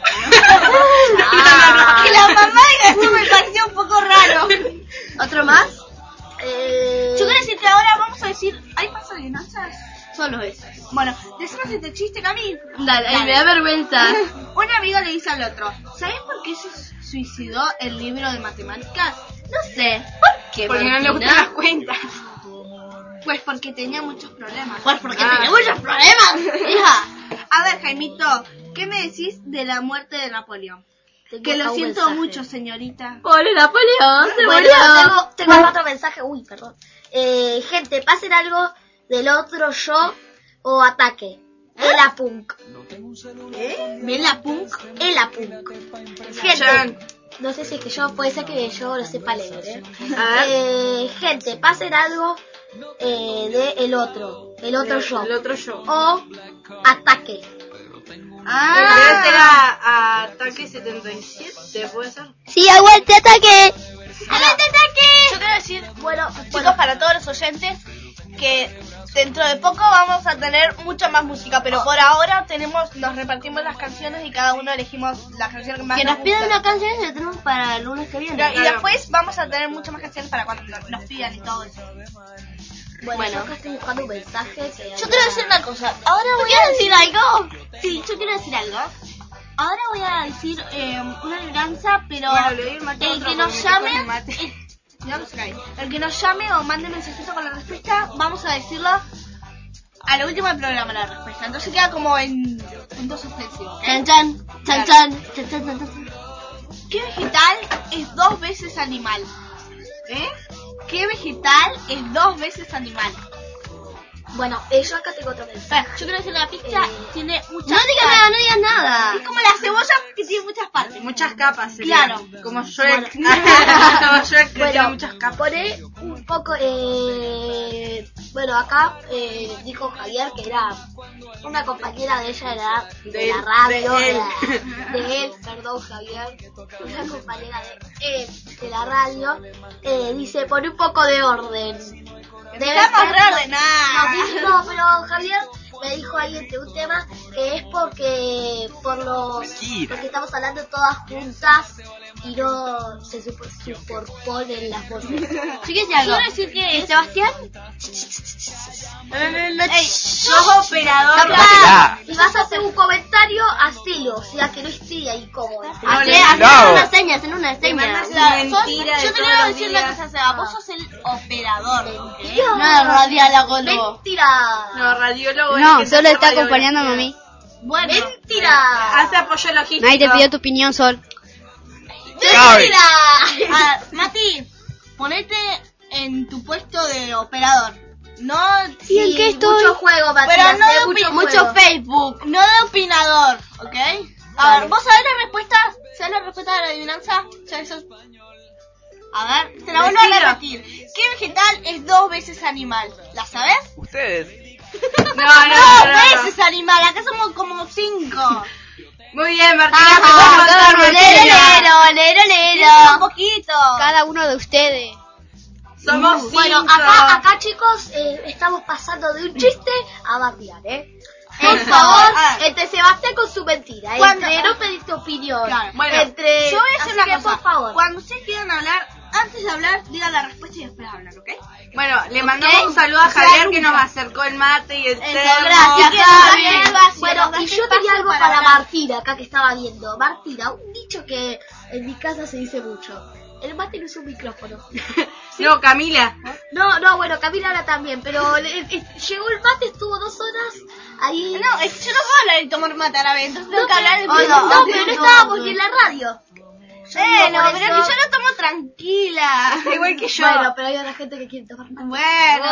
Ah. Y la mamá eso me pareció un poco raro. ¿Otro más? Eh... Yo quiero decirte ahora, vamos a decir, ¿hay más adivinanzas? Solo eso. Bueno, decimos este chiste, Cami. Dale, ay, me da vergüenza. Un amigo le dice al otro, ¿sabes por qué se suicidó el libro de matemáticas? No sé. ¿Por qué? Porque no le Martina? gustan las cuentas. Pues porque tenía muchos problemas. Pues porque Ah. tenía muchos problemas, hija. A ver, Jaimito, ¿qué me decís de la muerte de Napoleón? Tengo Que lo acá un siento mensaje. mucho, señorita. Hola, Napoleón, se Bueno, murió. tengo, tengo acá otro mensaje. Uy, perdón. Eh, gente, pasen algo del otro yo o ataque. Ela Punk. ¿Eh? ¿Mela Punk? Ela Punk. Gente, no sé si es que yo, puede ser que yo lo sepa leer, ¿eh? Eh, gente, pasen algo eh, de el otro. El otro El- yo. el otro yo. O ataque. Ah, Debe ser a, a Ataque setenta y siete, ¿puede ser? Sí, aguante ataque. ¡Adelante, ataque! Yo quiero decir, bueno, chicos, para todos los oyentes, que dentro de poco vamos a tener mucha más música, pero por ahora tenemos, nos repartimos las canciones y cada uno elegimos la canción que más Que nos nos pidan gusta. una canción y la tenemos para el lunes que viene. Pero- y después vamos a tener muchas más canciones para cuando nos, nos pidan y todo eso. Bueno, Bueno. yo acá estoy buscando un mensaje que... Yo quiero decir una cosa. Ahora ¿Tú voy quieres a decir algo? Sí, yo quiero decir algo. Ahora voy a decir eh, una adivinanza, pero Bueno, le doy el mate a el otro que porque nos me llame, tocó el mate. el, la música ahí. El que nos llame o mande mensajito con la respuesta, vamos a decirlo a lo último del programa la respuesta. Entonces queda como en punto suspensivo. ¿ok? Chan chan, chan chan, chan chan, chan chan. ¿Qué vegetal es dos veces animal? ¿Eh? ¿Qué vegetal es dos veces animal? Bueno, eh, yo acá tengo otro mensaje. Yo quiero decir la pizza tiene muchas No digas partes. nada, no digas nada. Es como la cebolla que tiene muchas partes. Muchas capas, sería. Claro. Como Shrek. Bueno. Como Shrek que tiene Bueno, muchas capas. poné un poco, eh, bueno, acá eh, dijo Javier que era una compañera de ella de la, de De la él, radio, de de, él. la- de él, perdón Javier, una compañera de él, de la radio, eh, dice, pon un poco de orden. Debe Estamos ser- reordenadas. No, dice- no, pero Javier me dijo ahí entre un tema que es porque por los porque estamos hablando todas juntas y no se supo- superponen las voces. Yo quiero decir algo. Quiero decir que ¿Y Sebastián? Ey, Sos operador. Papá, si vas a hacer un comentario, hacelo, o sea que no esté ahí como. Hacer le- hacer no. una seña, hacer una Te seña. mandas la- una sos- mentira de yo te todos quiero los decir una días. cosa, Seba. Vos sos el operador. ¿ok? No, el radiólogo no. Mentira. No, radiólogo es No, que solo te hace está radiografía. acompañándome a mí. Bueno, Mentira. Hace apoyo logístico. Nadie te pidió tu opinión, Sol. Mentira. ah, Mati, ponete en tu puesto de operador. No, ¿Y en qué estoy? Mucho juego, Matías, pero no eh, de mucho, opi- Mucho juego. Facebook. no de opinador, ¿ok? A ver, ¿vos sabés la respuesta? ¿Sabés la respuesta de la adivinanza? ¿Sabés eso? A ver, te la vuelvo a Decilo. repetir. ¿Qué vegetal es dos veces animal? ¿La sabés? Ustedes. No, no, no, no, no. veces animal, acá somos como cinco. Muy bien, Martina. Ajá, empezó a contar lero, Martina. lero, lero, Un lero. poquito. Cada uno de ustedes. Somos cinco. Bueno, acá, acá chicos, eh, estamos pasando de un chiste a vacilar, ¿eh? Por favor, Ah. entre Sebastián con su mentira, Cuando- entre no pediste opinión, Claro, bueno, entre... Yo voy a hacer así una que, cosa. por favor. Cuando ustedes quieran hablar, antes de hablar, digan la respuesta y después hablan, ¿ok? Bueno, le mandamos un saludo a O sea, Javier que nunca. nos acercó el mate y el Eso, termo. gracias, Que Javier. Javier, Vacío, bueno, nos y das yo tenía espacio algo para para hablar. Martina, acá que estaba viendo. Martina, un dicho que en mi casa se dice mucho. El mate no es un micrófono. No, Camila. No, no, bueno, Camila ahora también, pero le- eh, llegó el mate, estuvo dos horas ahí. No, es que yo no puedo hablar y tomar mate a la vez, entonces tengo que hablar en no, vivo. no, no, pero no estábamos ni en la radio. Bueno, por pero eso- que yo lo tomo tranquila. Igual que yo. Bueno, pero hay otra gente que quiere tomar mate. Bueno.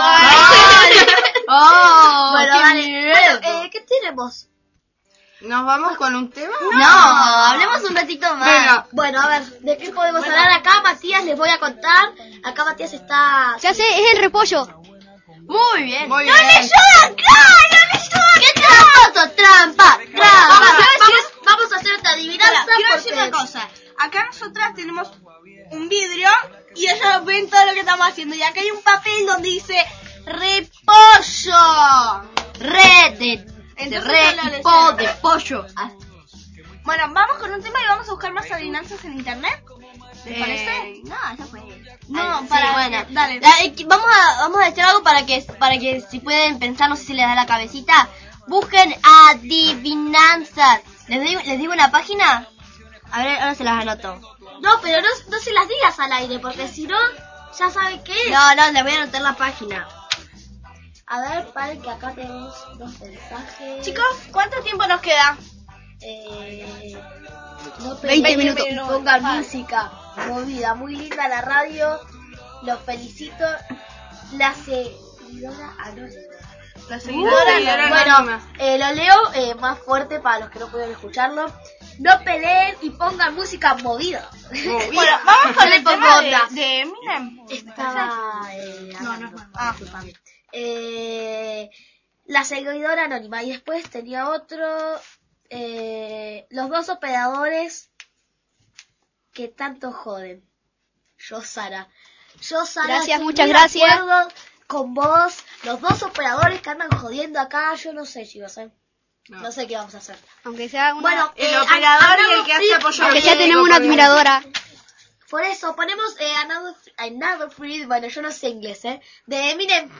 Oh, Bueno, qué dale. nivel. Bueno, eh, ¿qué tenemos? ¿Nos vamos con un tema? No, hablemos un ratito más. Venga. Bueno, a ver, ¿de qué podemos hablar acá, Matías? Les voy a contar. Acá Matías está... Ya sé, es el repollo. Muy bien. Muy ¡No bien. me ayudan! ¡No me ayudan! ¿Qué trampa? ¡Trampa! Vamos, ¡Trampa! vamos, vamos a hacer otra adivinanza Espera, quiero decir porque... una cosa. Acá nosotras tenemos un vidrio y ellos ven todo lo que estamos haciendo. Y acá hay un papel donde dice repollo. Red de, de Entonces red no lo y po lees. de pollo. Ah, Bueno, vamos con un tema y vamos a buscar más adivinanzas en internet. ¿Les eh, parece? No, eso fue. No, Ah, sí, para... bueno. Dale. Ya, eh, vamos a vamos a hacer algo para que para que si pueden pensar, no sé si les da la cabecita. Busquen adivinanzas. ¿Les digo, les digo una página? A ver, ahora se las anoto. No, pero no, no se las digas al aire, porque si no, ya saben qué es. No, no, les voy a anotar la página. A ver, paren que acá tenemos dos mensajes. Chicos, ¿cuánto tiempo nos queda? Eh, no veinte peleen minutos. y pongan música movida. Muy linda la radio. Los felicito. La seguidora anónima. La seguidora Uh, anónima. bueno, eh, lo leo eh, más fuerte para los que no pudieron escucharlo. No peleen y pongan música movida. Bueno, vamos con el pongo tema de, onda. de Eminem. Estaba... Eh, No, no, no. Ah, disculpame. Eh, la seguidora anónima. Y después tenía otro... Eh, los dos operadores que tanto joden. Yo, Sara. Yo, Sara, Gracias, estoy muchas muy gracias. de acuerdo con vos. Los dos operadores que andan jodiendo acá, yo no sé, chicos, ¿eh? No, no sé qué vamos a hacer. Aunque sea una... Bueno, El eh, operador an- y el que hace another apoyo free- Aunque ya técnico tenemos una con- admiradora. Por eso, ponemos eh, another, another free, bueno, yo no sé inglés, ¿eh? De Eminem.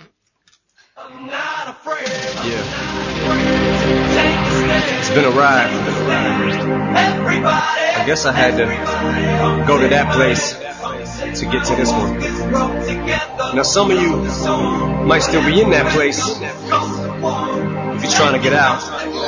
Yeah. It's been a ride. I guess I had to go to that place to get to this one. Now some of you might still be in that place if you're trying to get out.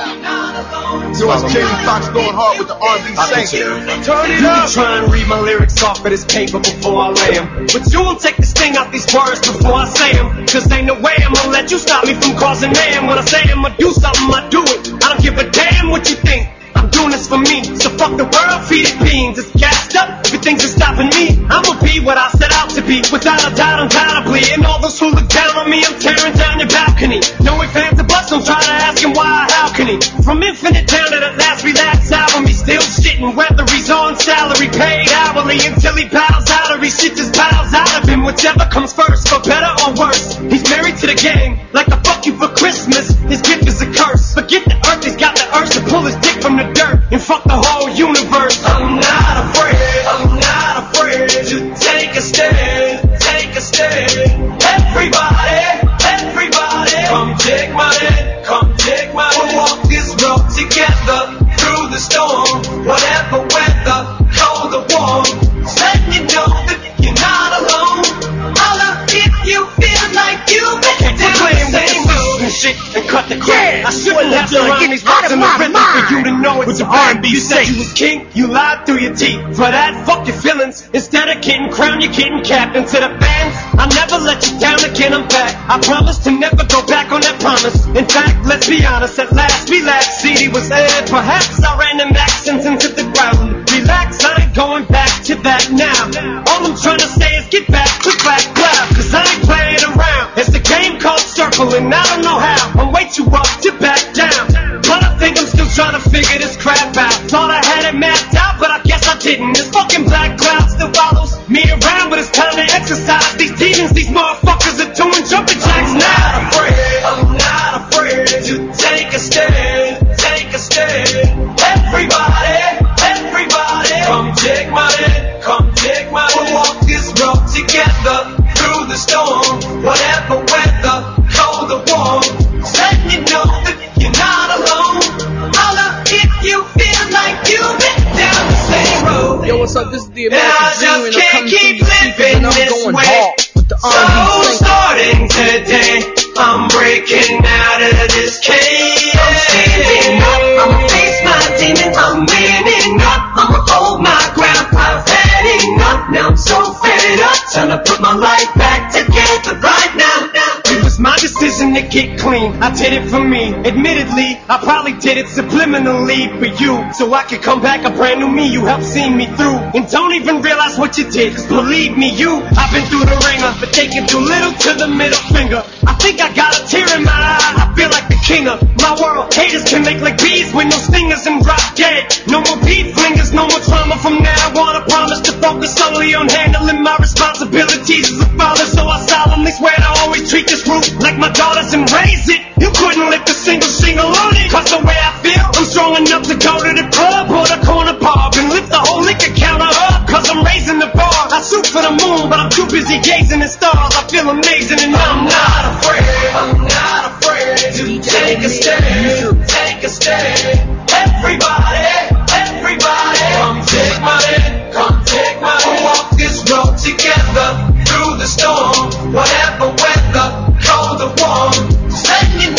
Yo, it's Jamie Foxx going hard with the R and B saint. Turn it up. Try and read my lyrics off of this paper before I lay 'em. But you won't take the sting out these words before I say 'em. Cause ain't no way I'm gonna let you stop me from causing mayhem. When I say I'ma do something, I do it. I don't give a damn what you think. I'm doing this for me. So fuck the world, feed it beans. It's gassed up, everything's just stopping me. I'ma be what I set out to be, without a doubt, undoubtedly. And all those who look down on me, I'm tearing down your balcony. No ifs, ands, or buts, don't try to ask him why, how can he? From Infinite down to the last Relapse album, he's still shitting whether he's on salary, paid hourly, until he bows out or he shit just bows out of him. Whichever comes first, for better or worse. He's married to the game, like a fuck you for Christmas. His gift is a curse. Forget the earth, he's got the urge to pull his dick from the dirt and fuck the whole universe. I'm not afraid, I'm not afraid to take a stand, take a stand. Everybody, everybody, come take my hand, come take my hand. We'll walk this road together through the storm, whatever weather, cold or warm. Just letting you know that you're not alone. Holla if you feel like you've been down the same road and shit and cut the crap. I shouldn't have to rhyme these words in the rhythm for you to know it's a R and B. You said you was king, you lied through your teeth. For that, fuck your feelings. Instead of getting crowned, you're getting capped. And to the fans, I'll never let you down again, I'm back. I promise to never go back on that promise. In fact, let's be honest, at last we laughed. C D was aired, perhaps our random accents into the ground. Relax, I ain't going back to that now. All I'm trying to say is get back, click back, clap. Cause I ain't playing around. It's a game called circling, I don't know how. I'm way too up to back down. But I think I'm still trying to figure this crap out. Thought I had it mapped out, but I guess I didn't. This fucking black cloud still follows me around, but it's time to exercise these demons. These motherfuckers are doing jumping jacks now. I'm not afraid, I'm not afraid to take a stand, take a stand. Everybody, everybody, come take my hand, come take my hand. We'll walk this road together through the storm, whatever weather, cold or warm. Just letting you know that you're not alone. Holla if you feel like you've been down the same road. Yo, what's up? This is the And I American Dream, just and I'm can't coming to keep you speakers, living and I'm this going way. hard with the So R and B saint. starting today, I'm breaking out of this cage. I'm standing up, I'ma face my demons. I'm manning up, I'ma hold my ground. I've had enough, now I'm so fed up. Time to put my life back together right now. It was my decision to get clean, I did it for me. Admittedly, I probably did it subliminally for you, so I could come back a brand new me. You helped see me through, and don't even realize what you did. Cause believe me, you, I've been through the ringer, but taking too little to the middle finger. I think I got a tear in my eye, I feel like the king of my world. Haters can make like bees with no stingers and drop dead. No more beef flingers, no more trauma from now on. I promise to focus solely on handling my responsibilities as a father. So I solemnly swear to always treat this group like my daughters and raise it. You couldn't lift a single shingle on it. Cause the way I feel, I'm strong enough to go to the club or the corner pub and lift the whole liquor counter up. Cause I'm raising the bar. I shoot for the moon, but I'm too busy gazing at stars. I feel amazing and I'm not afraid. I'm not afraid to take a stand, take a stand. Everybody, everybody, come take my hand, come take my hand. We'll walk this road together through the storm, whatever weather, cold or warm. Just letting you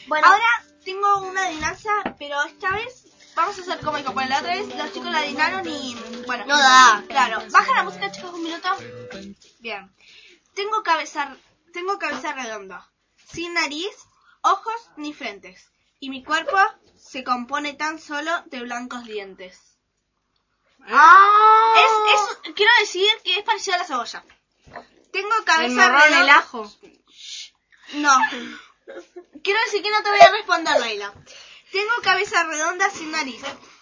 Bueno, ahora tengo una adivinanza, pero esta vez vamos a hacer como dijo, pues la otra vez los chicos la adivinaron y bueno. No da. Claro. Baja la música, chicos, un minuto. Bien. Tengo cabeza, tengo cabeza redonda, sin nariz, ojos ni frentes. Y mi cuerpo se compone tan solo de blancos dientes. Ah. Es, es, quiero decir que es parecido a la cebolla. Tengo cabeza el morrón, redonda. el ajo. No. Quiero decir que no te voy a responder, Leila. Tengo cabeza redonda sin nariz,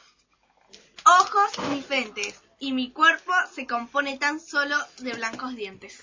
ojos ni frentes. Y mi cuerpo se compone tan solo de blancos dientes.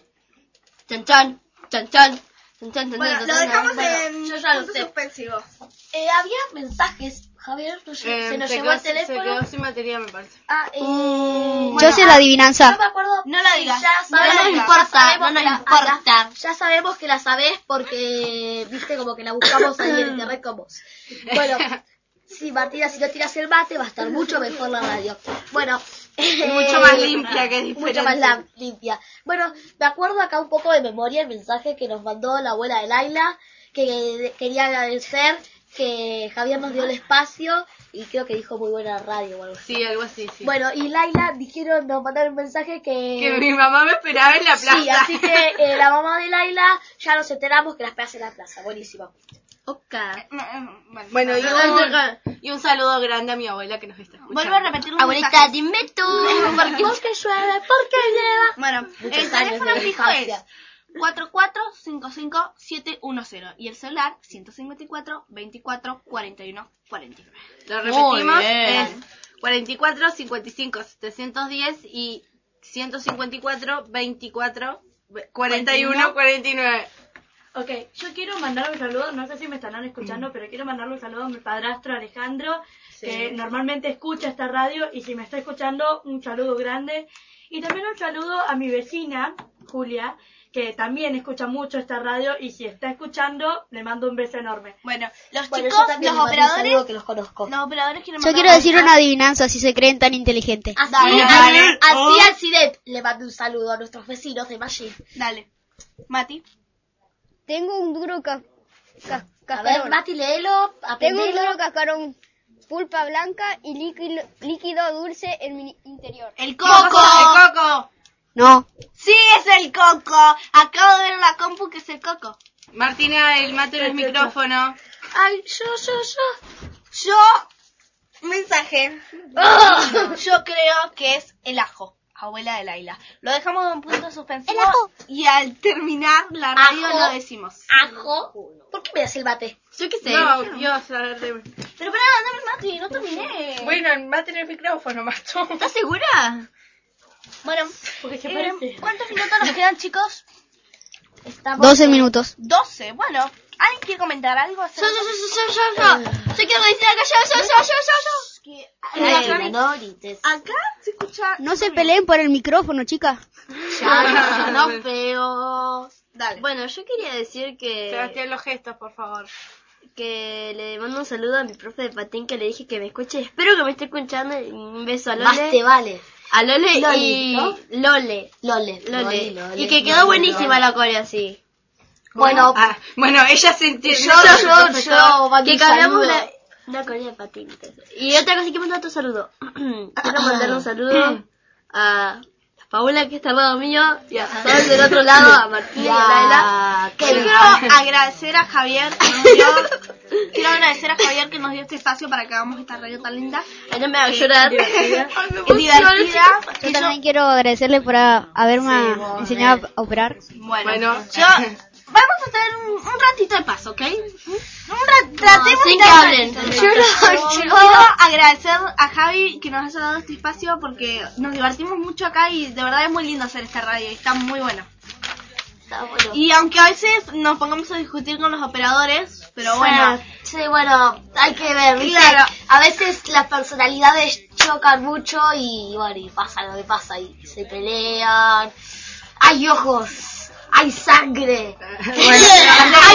Chan chan, chan chan. Bueno, lo dejamos en yo ya lo punto sé. suspensivo. Eh, había mensajes, Javier, no sé, Eh, se nos se llevó quedó- el teléfono. Se quedó sin batería, me parece. Ah, eh, Yo bueno, sé la adivinanza. No me acuerdo. No la Sí, digas. Ya No la sabemos, digas. ya importa, sabemos no nos que la- importa. ah, Ya, ya sabemos que la sabés porque, viste, como que la buscamos ahí en internet como. Bueno, sí, Martina, si no tiras el mate va a estar mucho mejor la radio. Bueno. Y mucho más limpia, que es diferente. Mucho más la- limpia. Bueno, me acuerdo acá un poco de memoria el mensaje que nos mandó la abuela de Laila, que quería agradecer que Javier nos dio el espacio y creo que dijo muy buena radio o algo así. Sí, algo así, sí. Bueno, y Laila dijeron, nos mandaron un mensaje que... Que mi mamá me esperaba en la plaza. Sí, así que eh, la mamá de Laila ya nos enteramos que la esperas en la plaza. Buenísimo. Ok. Bueno, y No, un, y un saludo grande a mi abuela que nos está escuchando. Vuelvo a repetir los Abuelita, mensajes. dime tú. Porque llueve, porque llueva. Bueno, Muchos el años teléfono de fijo infancia. es cuatro cuatro cinco cinco siete uno cero y el celular ciento cincuenta y cuatro veinticuatro cuarenta y uno cuarenta y nueve. Lo Muy repetimos, bien. es cuarenta y cuatro cincuenta y cinco setecientos diez y ciento cincuenta y cuatro veinticuatro cuarenta y uno cuarenta y nueve. Ok, yo quiero mandar un saludo, no sé si me estarán escuchando, pero quiero mandarle un saludo a mi padrastro Alejandro, Sí. que normalmente escucha esta radio, y si me está escuchando, un saludo grande. Y también un saludo a mi vecina, Julia, que también escucha mucho esta radio, y si está escuchando, le mando un beso enorme. Bueno, los Bueno, yo chicos, también los les mando un saludo operadores, que los conozco. los operadores quieren Yo mandar quiero decir algo. una adivinanza si se creen tan inteligentes. Así, Dale, así, dale. así Oh. al Cidet le mando un saludo a nuestros vecinos de Maggi. Dale. Mati. Tengo un duro ca- ca- A ver, cascarón. Mati, léelo, Tengo un aprendelo. duro cascarón, pulpa blanca y líquido, líquido dulce en mi interior. El coco. ¡El coco! No. Sí, es el coco. Acabo de ver en la compu que es el coco. Martina, el mate en el micrófono. Ay, yo, yo, yo. Yo, mensaje. Yo creo que es el ajo, abuela de Laila. Lo dejamos en punto suspensivo. ¿El ajo? Y al terminar la radio Ajo. lo decimos. Ajo. ¿Por qué me das el mate? Yo qué sé. No, yo a saber de... Pero pará, dame el mate, no terminé. Bueno, el mate en el micrófono, macho. ¿Estás segura? Bueno, Porque se eh, parece. ¿cuántos minutos nos quedan, chicos? Estamos doce en- minutos. doce. Bueno, ¿alguien quiere comentar algo? Yo, yo, yo, yo, yo, yo, yo. Yo quiero decir acá, yo, yo, yo, yo, yo, yo. Ay, no grites. Acá se escucha... No se peleen por el micrófono, chicas. Ya, no feo. Dale. Bueno, yo quería decir que Sebastián, los gestos, por favor. que le mando un saludo a mi profe de patín, que le dije que me escuche. Espero que me esté escuchando. Y un beso a Más te Lole. vale. A Lole Loli, y ¿no? Lole. Lole, Lole. Loli, Lole, Y que quedó Lole, buenísima Lole. la coreo, sí. Bueno, Ah, bueno, ella se entiende. yo, yo, yo, mando Que un cambiamos saludo. la, una coreo de patín. Y otra cosa, que mandar otro saludo. Quiero mandar un saludo a Paula, que está al lado mío, y a Sol del otro lado, a Martín y a Laila. Ya, Yo qué quiero agradecer a Javier que nos dio, quiero agradecer a Javier que nos dio este espacio para que hagamos esta radio tan linda. Ay, no me hagas llorar. Es divertida. Yo Y también quiero agradecerle por a- haberme enseñado a operar. Bueno, Bueno. yo vamos a tener un, un ratito de paz, ¿ok? Un rat, tratemos sin de que un hablen. ratito. Yo no- Yo yo- quiero agradecer a Javi que nos haya dado este espacio porque nos divertimos mucho acá y de verdad es muy lindo hacer esta radio y está muy bueno. Está bueno. Y aunque a veces nos pongamos a discutir con los operadores, pero bueno, Sí, bueno, hay que ver, ¿viste? Claro. A veces las personalidades chocan mucho y bueno, y pasa lo que pasa y se pelean. Hay ojos, hay sangre. Hay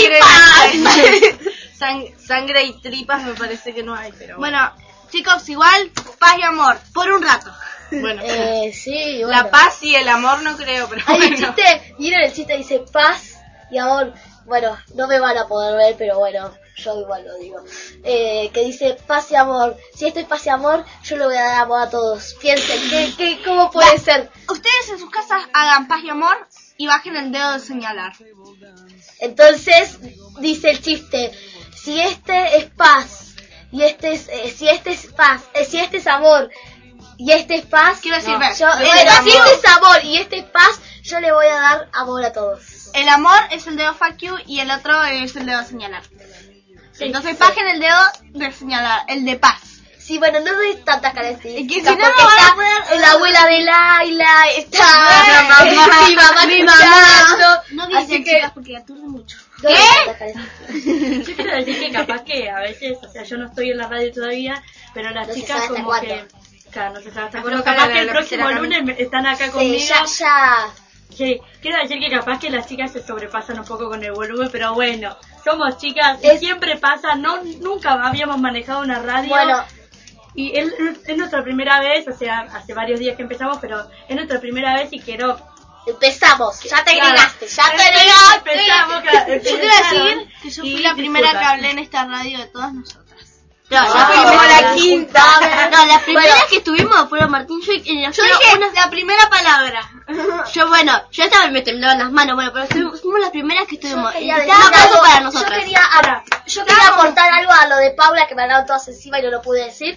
tripas. Sang- sangre y tripas me parece que no hay, pero bueno. bueno, chicos, igual paz y amor, por un rato. Bueno, Eh, sí, bueno. la paz y el amor no creo, pero Hay un bueno. chiste, miren el chiste, dice paz y amor. bueno, no me van a poder ver, pero bueno, yo igual lo digo. Eh, que dice, paz y amor. Si esto es paz y amor, yo le voy a dar amor a todos. Piensen, ¿qué, qué, ¿cómo puede Va, ser? Ustedes en sus casas hagan paz y amor y bajen el dedo de señalar. Entonces, dice el chiste, si este es paz, y este es, eh, si este es paz, eh, si este es amor, y este es paz, quiero decir, no, ver, yo, el bueno, amor- si este es amor y este es paz, yo le voy a dar amor a todos. El amor es el dedo fuck you y el otro es el dedo de señalar. Entonces bajen el dedo de señalar, el de paz. Sí, bueno, no doy tantas características. Que si no, porque no van a está poder- la abuela de Laila, está Mi mamá, mi mamá, mi escuchando, No así dicen, que chicas, porque aturde mucho. no doy ¿Qué? tantas características. Yo quiero decir que capaz que a veces, o sea, yo no estoy en la radio todavía, pero las No se chicas sabe hasta como cuándo. que, claro, no se sabe hasta Está cuándo, floja capaz la- que el la próximo lapicera, lunes me- están acá Sí, conmigo. ya, ya. Sí, quiero decir que capaz que las chicas se sobrepasan un poco con el volumen, pero bueno, somos chicas y Es- siempre pasa, no nunca habíamos manejado una radio. Bueno. Y es, es nuestra primera vez, o sea, hace varios días que empezamos, pero es nuestra primera vez y quiero... Empezamos, ya te Claro. agregaste, ya te Empe- agregaste. empezamos, claro, Yo quiero empezaron. decir que yo fui Y la primera disculpa. que hablé en esta radio de todas nosotras. No, Ah, yo fui como la la quinta. quinta. No, las primeras Bueno. que estuvimos fueron Martín yo y Yo dije la primera palabra. Yo, bueno, yo estaba me temblaban las manos, bueno, pero estuvimos, fuimos las primeras que estuvimos. Yo Y quería un decir aplauso algo, para yo nosotras. quería, ah, yo quería aportar algo a lo de Paula que me hablaron todas encima y no lo pude decir,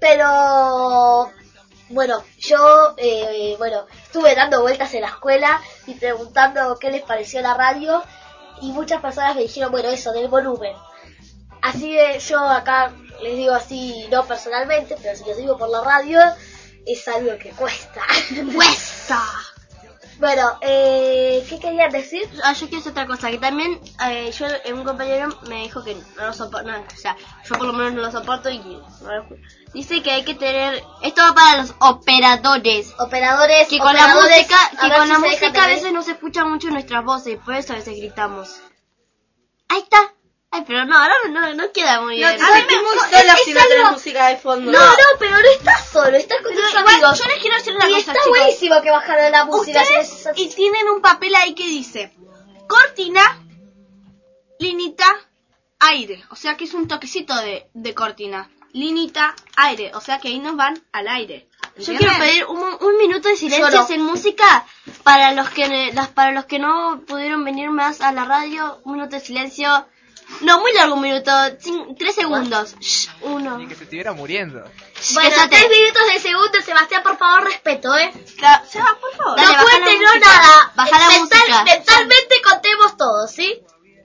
pero bueno, yo eh, bueno, estuve dando vueltas en la escuela y preguntando qué les pareció la radio y muchas personas me dijeron, bueno, eso del volumen. Así que yo acá les digo así, no personalmente, pero si les digo por la radio, es algo que cuesta. ¡Cuesta! Bueno, eh, ¿qué querían decir? Ah, yo quiero decir otra cosa, que también eh, yo, eh, un compañero me dijo que no lo soporto, no, o sea, yo por lo menos no lo soporto y no lo escucho. Dice que hay que tener, esto va para los operadores, Operadores, que con la operadores, música, a que ver con si la se dejan música de a ver. veces no se escuchan mucho nuestras voces, y por eso a veces gritamos. Ahí está. Ay, pero no, ahora no, no queda muy bien. A mí me gusta sola si no tenés música de fondo. No, no, pero no estás solo, estás con tus igual, amigos. yo les quiero decir una y cosa, está chicos. buenísimo que bajaron la música. Ustedes si es- y tienen un papel ahí que dice cortina, linita, aire. O sea que es un toquecito de, de cortina. Linita, aire. O sea que ahí nos van al aire. Yo ¿Entienden? quiero pedir un, un minuto de silencio Yo no. sin música para los que las para los que no pudieron venir más a la radio. Un minuto de silencio. No, muy largo un minuto. Cin- tres segundos. Shh, uno. Ni que se estuviera muriendo. Bueno, Cállate. tres minutos de segundo, Sebastián, por favor, respeto, ¿eh? Claro, Seba, por favor. Dale, no baja la cuente, no música. nada. Baja la Mental- música. Mentalmente contemos todos, ¿sí?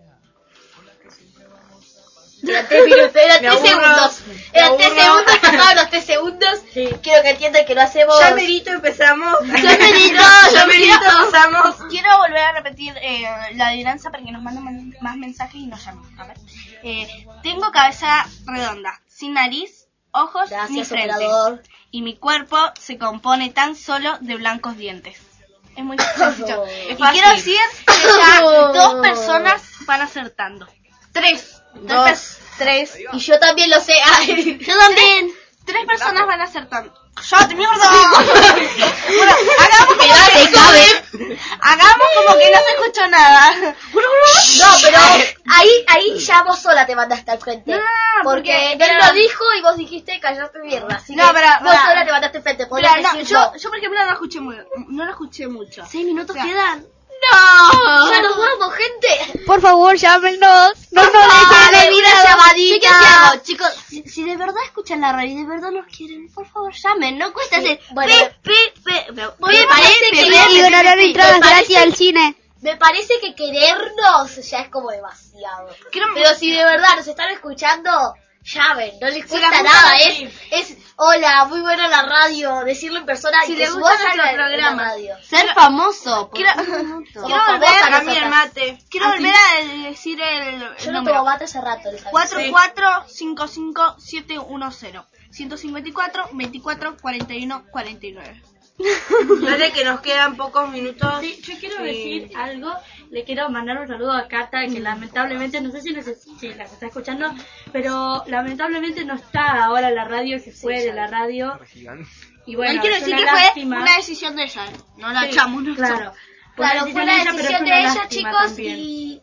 Eran tres minutos, eran Me tres aburro, segundos. me Eran tres aburro. segundos, pasaban los tres segundos. Quiero que entiendan que lo hacemos. Ya merito empezamos. Ya merito, ya merito. empezamos. Quiero volver a repetir eh, la adivinanza para que nos manden man- más mensajes y nos llamen. A ver. Eh, tengo cabeza redonda, sin nariz, ojos ni Gracias, frente. operador. Y mi cuerpo se compone tan solo de blancos dientes. Es muy sencillo. Es Y fácil. quiero decir que ya dos personas van acertando. Tres. Tres. Dos. pers- tres. Y yo también lo sé. Ay, Yo también. Tres personas van acertando. ¡Ya te mierda! Bueno, hagamos como Espérate, que cabe. hagamos como que no se escuchó nada. No, pero ahí, ahí ya vos sola te mandaste al frente. No, no, no, porque, porque- él lo dijo y vos dijiste callate mierda. Así No, que pero, vos pará. sola te mandaste al frente. Podrías Mira, no, decir yo, yo. yo por ejemplo no lo escuché muy, no lo escuché mucho. Seis minutos O sea, quedan. ¡No! ¡Ya nos vamos, gente! Por favor, llámenos. No nos dejen Dale, de una vida. llamadita. Chicos, chicos, si, si de verdad escuchan la radio y de verdad nos quieren, por favor llamen, no cuesta Sí, hacer bueno. pe, pe, pe, pe- Me pe- parece pe- que pe- no, Y pe- donaron pe- entradas me parece- gratis al cine. Me parece que querernos ya es como demasiado. Pero si de verdad nos están escuchando, llamen, no les Si cuesta les gusta, nada. sí. Es, es, hola, muy buena la radio, decirlo en persona Si y que les su gusta voz salga nuestro en la programa. radio. Ser famoso. por Quiero, un minuto. quiero Somos volver famosas a nosotras. el mate. Quiero ¿A ti? volver a decir el, Yo el no número. tomo mate hace rato, les aviso. cuatro cuatro cinco cinco siete uno cero ciento cincuenta y cuatro veinticuatro cuarenta y uno cuarenta y nueve. Dale que nos quedan pocos minutos. Sí, yo quiero Sí. decir algo, le quiero mandar un saludo a Cata, que lamentablemente, no sé si, nos, si las está escuchando, pero lamentablemente no está ahora en la radio, se fue de la radio. Y bueno, Él quiere es decir una que fue lástima. una decisión de ella, no la Sí, echamos nosotros. Claro, Fue una Claro, fue la ella, pero decisión una de ella, lástima chicos, también. y,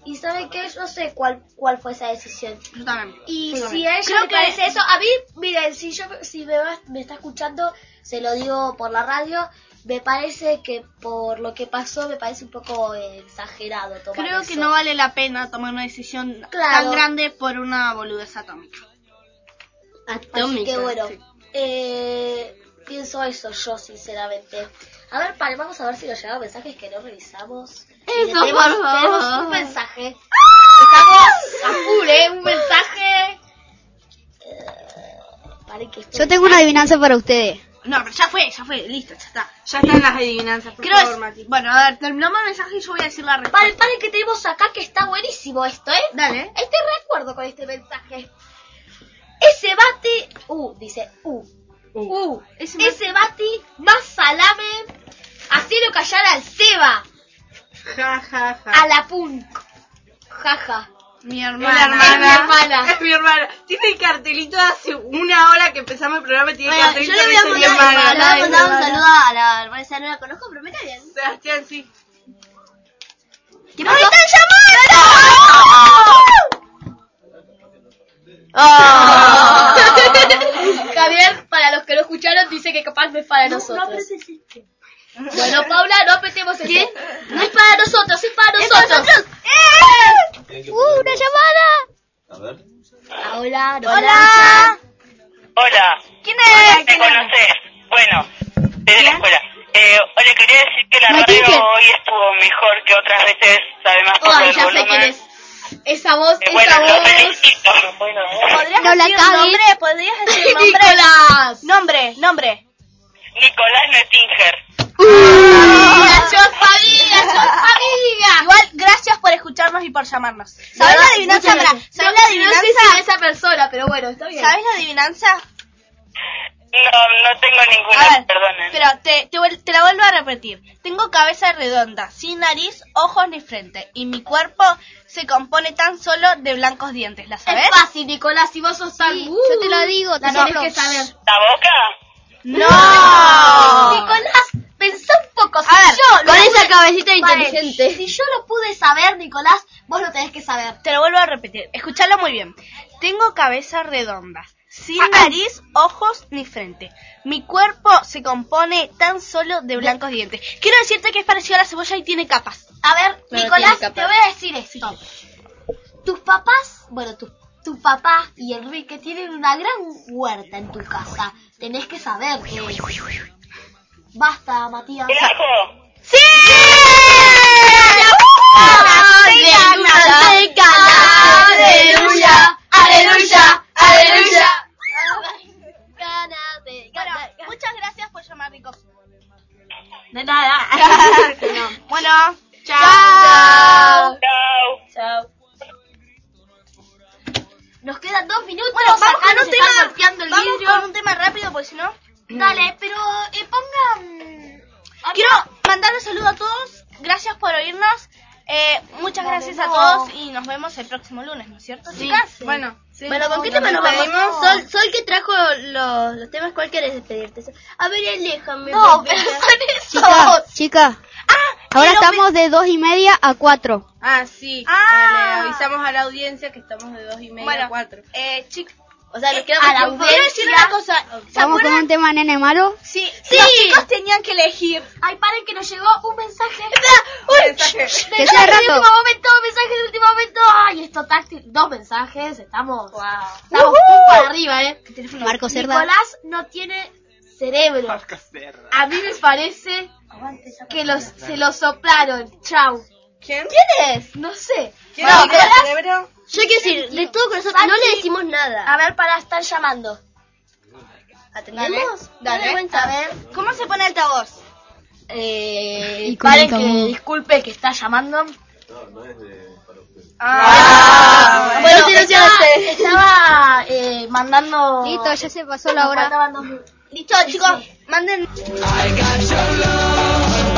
Y ¿saben qué? Yo sé cuál cuál fue esa decisión. Yo también. Y Yo si también. a ella Creo le que- parece eso, a mí, miren, si yo si me, va- me está escuchando, se lo digo por la radio, me parece que por lo que pasó, me parece un poco eh, exagerado tomar Creo eso. que no vale la pena tomar una decisión Claro. tan grande por una boludez atómica. Así que bueno, eh, pienso eso yo, sinceramente. A ver, para, vamos a ver si nos llegaron mensajes que no revisamos. Y Eso, tenemos, por favor. tenemos un mensaje. Estamos a full, ¿eh? Un mensaje. Eh, paren que estoy- Yo tengo una adivinanza para ustedes. No, pero ya fue, ya fue, listo, ya está. Ya están las adivinanzas, por Creo favor, es- Mati. Bueno, a ver, terminamos el mensaje y yo voy a decir la respuesta. Paren, paren que tenemos acá que está buenísimo esto, ¿eh? Dale. Estoy de acuerdo con este mensaje. Ese bati... Uh, dice U. Uh, ese, bati más salame. Hacelo callar al Seba. Ja, ja, ja. A la punk. Jaja. Mi Es hermana. la hermana. Es mi hermana. Es mi hermana. Tiene el cartelito hace una hora que empezamos el programa y tiene el Bueno, cartelito yo le voy que a dice mi mandar, hermana. le voy a mandar un saludo a la hermana, esa no la conozco, pero me cae bien. Sebastián, sí. ¿Qué pasó? Ah. Javier, para los que no escucharon, dice que capaz no es para nosotros. Bueno, Paula, no apretemos el ¿Qué? No es para nosotros, es para nosotros. ¡Eh! ¡Uh, una llamada! A ver. Hola, no. Hola. Hola. ¿Quién es? ¿Me conoces? Bueno, desde la escuela. Eh, le quería decir que la No, radio ¿quién? hoy estuvo mejor que otras veces, sabe más poco Ay, del ya sé volumen. quién es. Esa voz, Eh, esa bueno, lo voz. felicito. Bueno, ¿Podrías No la decir cagues. nombre? ¿Podrías decir nombre? Nicolás. Nombre, nombre. Nicolás Nettinger. Yo sabía, yo sabía. Igual, gracias por escucharnos y por llamarnos. ¿Sabes la adivinanza? Muchas Pará, gracias. ¿sabes No- la No adivinanza? sé si es esa persona, pero bueno, está bien. ¿Sabes la adivinanza? No, no tengo ninguna, A ver, perdonen. pero te, te, vuel- te la vuelvo a repetir. Tengo cabeza redonda, sin nariz, ojos ni frente. Y mi cuerpo se compone tan solo de blancos dientes. ¿La sabes? Es fácil, Nicolás, si vos sos tan... Sí, yo te lo digo, te la lo tenés hablo. que saber. ¿La boca? ¡No! Nicolás, pensá un poco. Si A ver, yo con lo esa pude- cabecita Vale, inteligente. Si yo lo pude saber, Nicolás, vos lo tenés que saber. Te lo vuelvo a repetir. Escúchalo muy bien. Tengo cabeza redonda, sin Ah, nariz, ojos ni frente. Mi cuerpo se compone tan solo de blancos dientes. Quiero decirte que es parecido a la cebolla y tiene capas. A ver, Pero Nicolás, tiene te capa. voy a decir esto. Tus papás, bueno, tu, tu papá y Enrique tienen una gran huerta en tu casa. Tenés que saber qué es. Basta, Matías. ¿El ajo? ¡Sí! ¡Aleluya! ¡Aleluya! ¡Aleluya! Bueno, muchas gracias por llamar, Nico. De nada. Bueno, Chao. Chao. Chao. Nos quedan dos minutos. Bueno, vamos acá con nos un están tema. golpeando el Vamos vidrio. con un tema rápido, porque si no. Dale, pero eh, pongan... Quiero mandarle saludo a todos. Gracias por oírnos. Eh, muchas Dale, gracias a no. todos y nos vemos el próximo lunes, ¿no es cierto, chicas? Bueno, sí. Bueno, ¿con qué No, tema no, nos no, vamos? no. Sol, Sol que trajo los, los temas, ¿cuál querés despedirte? A ver, aléjame. No, bebé. pero son Chica, esos. chica. Ah, Ahora quiero estamos de dos y media a cuatro. Ah, sí. Ah. Eh, le avisamos a la audiencia que estamos de dos y media Bueno, a cuatro. Eh, chicos, O sea, nos quedamos A la con- quiero decir una cosa. ¿Se Vamos con acuerdan? un tema nene malo. Sí, los chicos tenían que elegir. Ay, paren que nos llegó un mensaje. Un mensaje. De Que sea de rato. último momento, mensaje de último momento. Ay, esto táctil. Dos mensajes, estamos. Wow. Estamos uh para arriba, eh. Marco Cerda. Nicolás no tiene cerebro. A mí me parece que los, se lo soplaron. Chau. ¿Quién? ¿Quién es? No sé. ¿Quién No, es? Nicolás. ¿Cerebro? Yo quiero decir, de todo corazón, no le decimos nada. A ver, para, están llamando. ¿Atendemos? Dale. A ver. ¿Cómo se pone altavoz? Eh, Y con paren el que cabo. disculpe que está llamando. Ah, Bueno, bueno, estaba, estaba eh, mandando. Listo, ya se pasó la Nos hora. faltaban dos minutos. Listo, chicos, manden. I got your love.